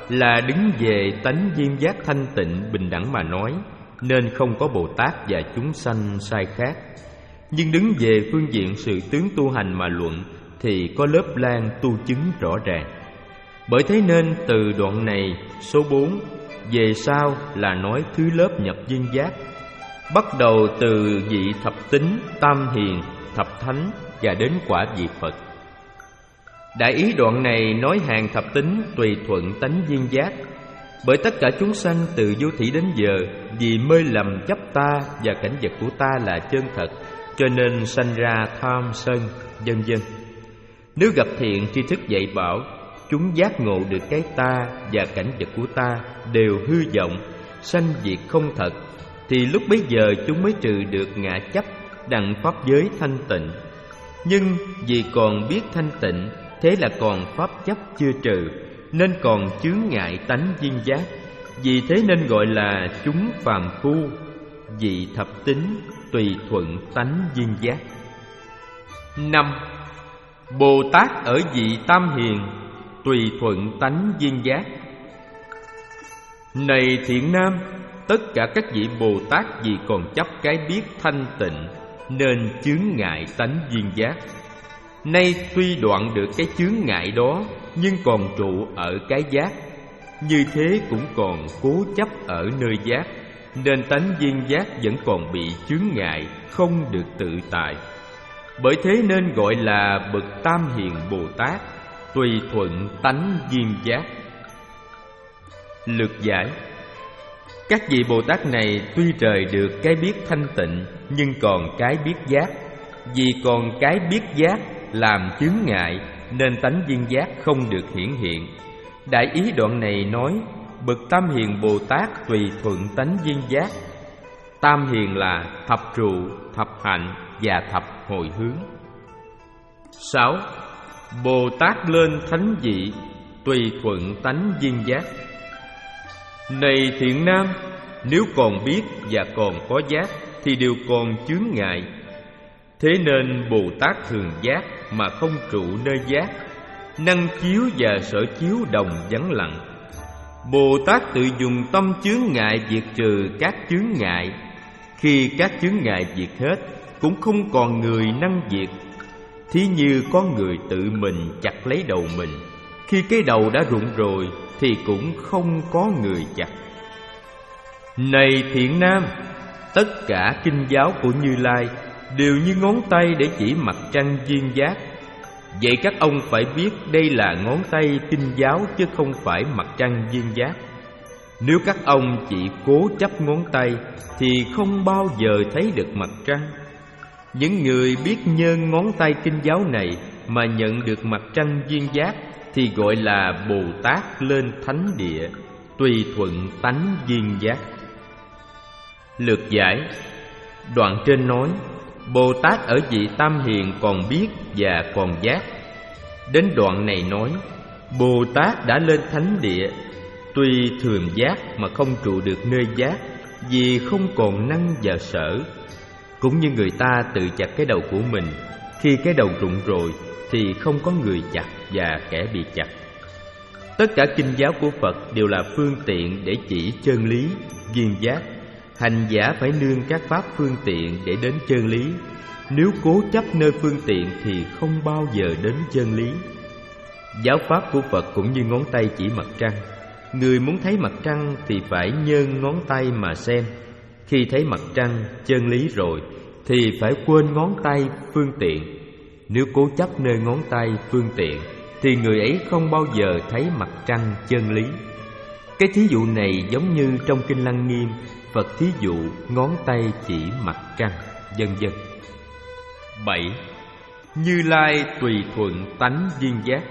là đứng về tánh duyên giác thanh tịnh bình đẳng mà nói, nên không có Bồ Tát và chúng sanh sai khác. Nhưng đứng về phương diện sự tướng tu hành mà luận thì có lớp lan tu chứng rõ ràng. Bởi thế nên từ đoạn này số bốn về sau là nói thứ lớp nhập duyên giác, bắt đầu từ vị thập tính, tam hiền, thập thánh và đến quả vị Phật. Đại ý đoạn này nói hàng thập tính tùy thuận tánh duyên giác. Bởi tất cả chúng sanh từ vô thủy đến giờ vì mê lầm chấp ta và cảnh vật của ta là chân thật, cho nên sanh ra tham sân, vân vân. Nếu gặp thiện tri thức dạy bảo, chúng giác ngộ được cái ta và cảnh vật của ta đều hư vọng, sanh diệt không thật, thì lúc bấy giờ chúng mới trừ được ngã chấp, đặng pháp giới thanh tịnh. Nhưng vì còn biết thanh tịnh, thế là còn pháp chấp chưa trừ, nên còn chướng ngại tánh duyên giác. Vì thế nên gọi là chúng phàm phu, vị thập tính tùy thuận tánh duyên giác. Năm. Bồ Tát ở vị tam hiền tùy thuận tánh duyên giác. Này thiện nam, tất cả các vị Bồ Tát vì còn chấp cái biết thanh tịnh nên chướng ngại tánh duyên giác. Nay tuy đoạn được cái chướng ngại đó, nhưng còn trụ ở cái giác. Như thế cũng còn cố chấp ở nơi giác, nên tánh duyên giác vẫn còn bị chướng ngại, không được tự tại. Bởi thế nên gọi là bậc tam hiền Bồ Tát tùy thuận tánh duyên giác. Lược giải: các vị Bồ Tát này tuy rời được cái biết thanh tịnh, nhưng còn cái biết giác. Vì còn cái biết giác làm chướng ngại, nên tánh duyên giác không được hiển hiện. Đại ý đoạn này nói bậc tam hiền Bồ Tát tùy thuận tánh duyên giác. Tam hiền là thập trụ, thập hạnh và thập hồi hướng. Sáu. Bồ Tát lên thánh vị tùy thuận tánh duyên giác. Này thiện nam, nếu còn biết và còn có giác thì đều còn chướng ngại. Thế nên Bồ Tát thường giác mà không trụ nơi giác, năng chiếu và sở chiếu đồng vắng lặng. Bồ Tát tự dùng tâm chướng ngại diệt trừ các chướng ngại. Khi các chướng ngại diệt hết, cũng không còn người năng diệt. Thí như có người tự mình chặt lấy đầu mình, khi cái đầu đã rụng rồi thì cũng không có người chặt. Này thiện nam, tất cả kinh giáo của Như Lai đều như ngón tay để chỉ mặt trăng duyên giác. Vậy các ông phải biết đây là ngón tay kinh giáo chứ không phải mặt trăng duyên giác. Nếu các ông chỉ cố chấp ngón tay thì không bao giờ thấy được mặt trăng. Những người biết nhân ngón tay kinh giáo này mà nhận được mặt trăng duyên giác thì gọi là Bồ Tát lên thánh địa tùy thuận tánh duyên giác. Lược giải: đoạn trên nói Bồ Tát ở vị tam hiền còn biết và còn giác. Đến đoạn này nói Bồ Tát đã lên thánh địa, tuy thường giác mà không trụ được nơi giác, vì không còn năng và sở. Cũng như người ta tự chặt cái đầu của mình, khi cái đầu rụng rồi thì không có người chặt và kẻ bị chặt. Tất cả kinh giáo của Phật đều là phương tiện để chỉ chân lý, duyên giác. Hành giả phải nương các pháp phương tiện để đến chân lý. Nếu cố chấp nơi phương tiện thì không bao giờ đến chân lý. Giáo pháp của Phật cũng như ngón tay chỉ mặt trăng. Người muốn thấy mặt trăng thì phải nhơn ngón tay mà xem. Khi thấy mặt trăng, chân lý rồi thì phải quên ngón tay phương tiện. Nếu cố chấp nơi ngón tay phương tiện thì người ấy không bao giờ thấy mặt trăng chân lý. Cái thí dụ này giống như trong Kinh Lăng Nghiêm, Phật thí dụ ngón tay chỉ mặt trăng, vân vân. Bảy. Như Lai tùy thuận tánh duyên giác.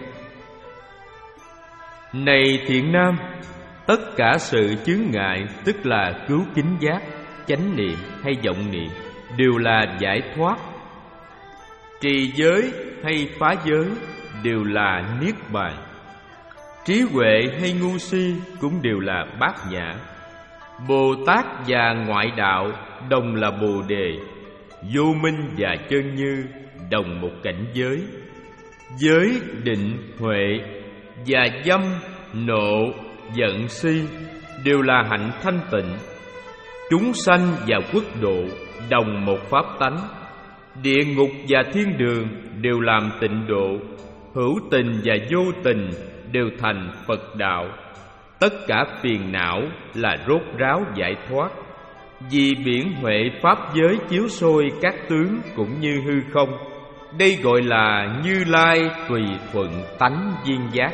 Này thiện nam, tất cả sự chướng ngại, tức là cứu kính giác, chánh niệm hay vọng niệm, đều là giải thoát. Trì giới hay phá giới đều là niết bàn. Trí huệ hay ngu si cũng đều là bát nhã. Bồ Tát và ngoại đạo đồng là Bồ Đề. Vô minh và chân như đồng một cảnh giới. Giới, định, huệ và dâm, nộ, giận si đều là hạnh thanh tịnh. Chúng sanh và quốc độ đồng một pháp tánh. Địa ngục và thiên đường đều làm tịnh độ. Hữu tình và vô tình đều thành Phật đạo. Tất cả phiền não là rốt ráo giải thoát. Vì biển huệ pháp giới chiếu soi các tướng cũng như hư không. Đây gọi là Như Lai tùy thuận tánh viên giác.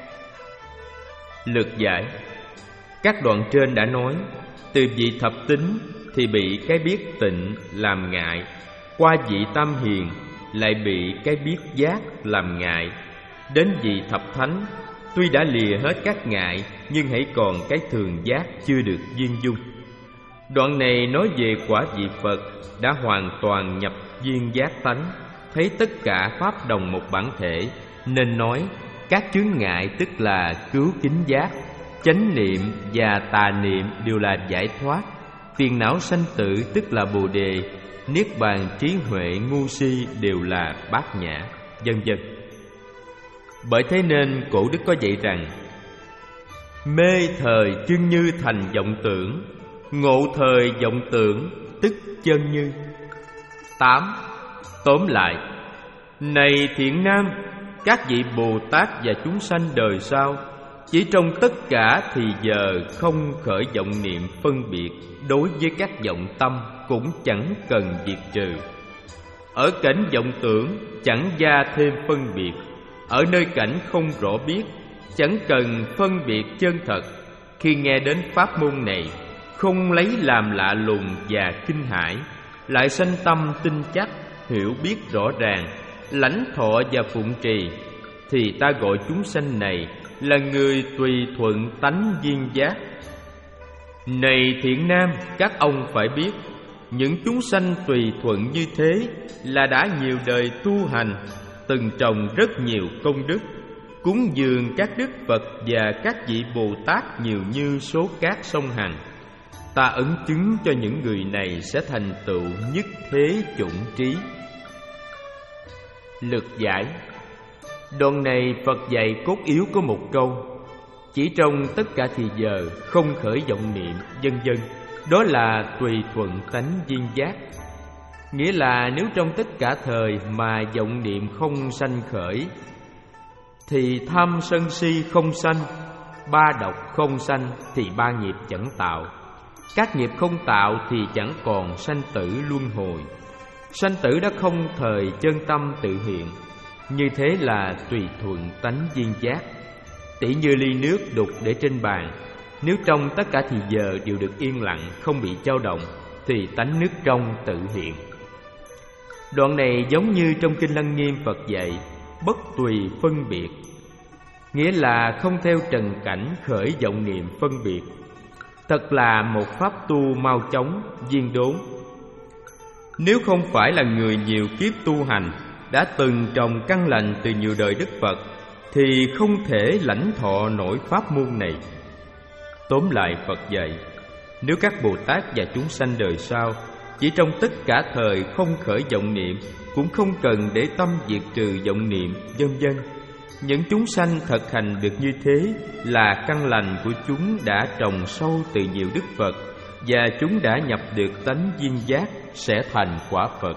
Lược giải. Các đoạn trên đã nói, từ vị thập tính thì bị cái biết tịnh làm ngại, qua vị tam hiền lại bị cái biết giác làm ngại, đến vị thập thánh tuy đã lìa hết các ngại nhưng hãy còn cái thường giác chưa được viên dung. Đoạn này nói về quả vị Phật đã hoàn toàn nhập viên giác tánh, thấy tất cả pháp đồng một bản thể, nên nói các chướng ngại tức là cứu kính giác, chánh niệm và tà niệm đều là giải thoát, phiền não sanh tử tức là bồ đề, niết bàn trí huệ ngu si đều là bát nhã, vân vân. Bởi thế nên cổ đức có dạy rằng: mê thời chân như thành vọng tưởng, ngộ thời vọng tưởng tức chân như. Tám. Tóm lại, này thiện nam, các vị Bồ Tát và chúng sanh đời sau chỉ trong tất cả thì giờ không khởi vọng niệm phân biệt đối với các vọng tâm, cũng chẳng cần diệt trừ. Ở cảnh vọng tưởng chẳng gia thêm phân biệt, ở nơi cảnh không rõ biết chẳng cần phân biệt chân thật. Khi nghe đến pháp môn này, không lấy làm lạ lùng và kinh hãi, lại sanh tâm tin chắc, hiểu biết rõ ràng, lãnh thọ và phụng trì, thì ta gọi chúng sanh này là người tùy thuận tánh viên giác. Này thiện nam, các ông phải biết, những chúng sanh tùy thuận như thế là đã nhiều đời tu hành, từng trồng rất nhiều công đức, cúng dường các đức Phật và các vị Bồ Tát nhiều như số cát sông Hằng. Ta ấn chứng cho những người này sẽ thành tựu nhất thế chủng trí. Lực giải. Đoạn này Phật dạy cốt yếu có một câu: chỉ trong tất cả thì giờ không khởi vọng niệm, vân vân. Đó là tùy thuận tánh viên giác. Nghĩa là nếu trong tất cả thời mà vọng niệm không sanh khởi, thì tham sân si không sanh, ba độc không sanh, thì ba nghiệp chẳng tạo. Các nghiệp không tạo thì chẳng còn sanh tử luân hồi. Sanh tử đã không thời chân tâm tự hiện. Như thế là tùy thuận tánh viên giác. Tỉ như ly nước đục để trên bàn, nếu trong tất cả thì giờ đều được yên lặng, không bị dao động, thì tánh nước trong tự hiện. Đoạn này giống như trong Kinh Lăng Nghiêm Phật dạy bất tùy phân biệt, nghĩa là không theo trần cảnh khởi vọng niệm phân biệt. Thật là một pháp tu mau chóng, viên đốn. Nếu không phải là người nhiều kiếp tu hành, đã từng trồng căn lành từ nhiều đời Đức Phật, thì không thể lãnh thọ nổi pháp môn này. Tóm lại Phật dạy, nếu các Bồ Tát và chúng sanh đời sau chỉ trong tất cả thời không khởi vọng niệm, cũng không cần để tâm diệt trừ vọng niệm, vân vân. Những chúng sanh thật hành được như thế là căn lành của chúng đã trồng sâu từ nhiều Đức Phật, và chúng đã nhập được tánh viên giác, sẽ thành quả Phật.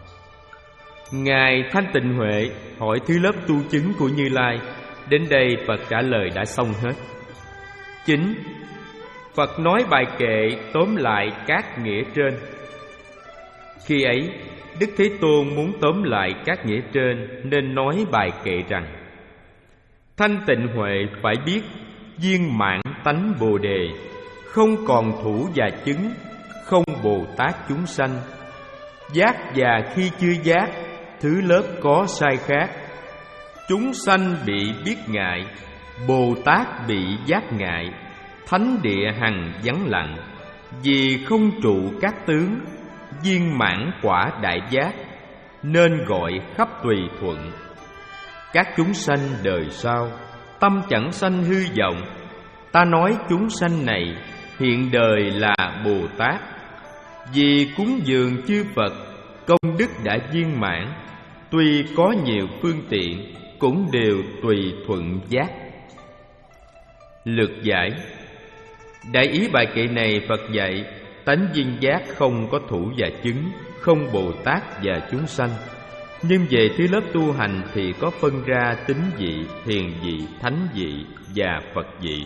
Ngài Thanh Tịnh Huệ hỏi thứ lớp tu chứng của Như Lai. Đến đây Phật trả lời đã xong hết. Chính, Phật nói bài kệ tóm lại các nghĩa trên. Khi ấy, Đức Thế Tôn muốn tóm lại các nghĩa trên nên nói bài kệ rằng: Thanh Tịnh Huệ phải biết viên mãn tánh Bồ Đề, không còn thủ và chứng, không Bồ Tát chúng sanh. Giác và khi chưa giác, thứ lớp có sai khác. Chúng sanh bị biết ngại, Bồ Tát bị giác ngại. Thánh địa hằng vắng lặng, vì không trụ các tướng, viên mãn quả đại giác, nên gọi khắp tùy thuận. Các chúng sanh đời sau, tâm chẳng sanh hư vọng. Ta nói chúng sanh này hiện đời là Bồ Tát, vì cúng dường chư Phật, công đức đã viên mãn. Tuy có nhiều phương tiện, cũng đều tùy thuận giác. Lược giải. Đại ý bài kệ này Phật dạy tánh duyên giác không có thủ và chứng, không Bồ Tát và chúng sanh. Nhưng về thứ lớp tu hành thì có phân ra tín vị, thiền vị, thánh vị và Phật vị.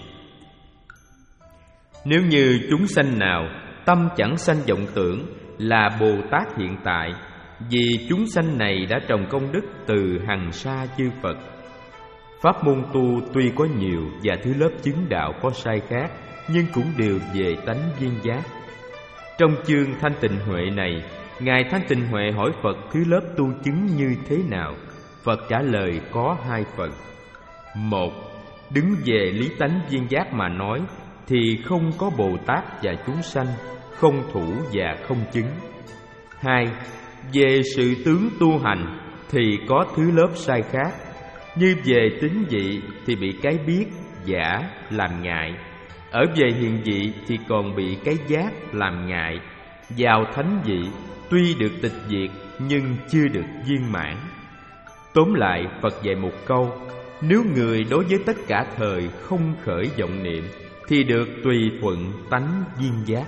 Nếu như chúng sanh nào tâm chẳng sanh vọng tưởng là Bồ Tát hiện tại, vì chúng sanh này đã trồng công đức từ hằng sa chư Phật. Pháp môn tu tuy có nhiều và thứ lớp chứng đạo có sai khác, nhưng cũng đều về tánh duyên giác. Trong chương Thanh Tịnh Huệ này, Ngài Thanh Tịnh Huệ hỏi Phật thứ lớp tu chứng như thế nào. Phật trả lời có hai phần. Một, đứng về lý tánh duyên giác mà nói thì không có Bồ Tát và chúng sanh, không thủ và không chứng. Hai, về sự tướng tu hành thì có thứ lớp sai khác. Như về tín vị thì bị cái biết, giả làm ngại. Ở về hiền vị thì còn bị cái giác làm ngại. Vào thánh vị tuy được tịch diệt nhưng chưa được viên mãn. Tóm lại Phật dạy một câu: nếu người đối với tất cả thời không khởi vọng niệm thì được tùy thuận tánh duyên giác.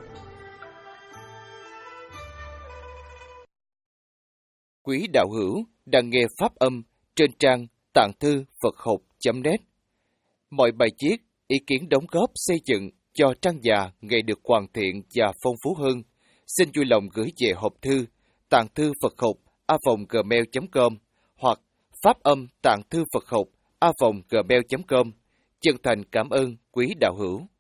Quý đạo hữu đang nghe pháp âm trên trang tạng thư Phật học chấm net. Mọi bài viết, ý kiến đóng góp xây dựng cho trang già ngày được hoàn thiện và phong phú hơn, xin vui lòng gửi về hộp thư tạng thư Phật học a vòng gmail chấm com hoặc pháp âm tạng thư Phật học a vòng gmail chấm com. Chân thành cảm ơn quý đạo hữu.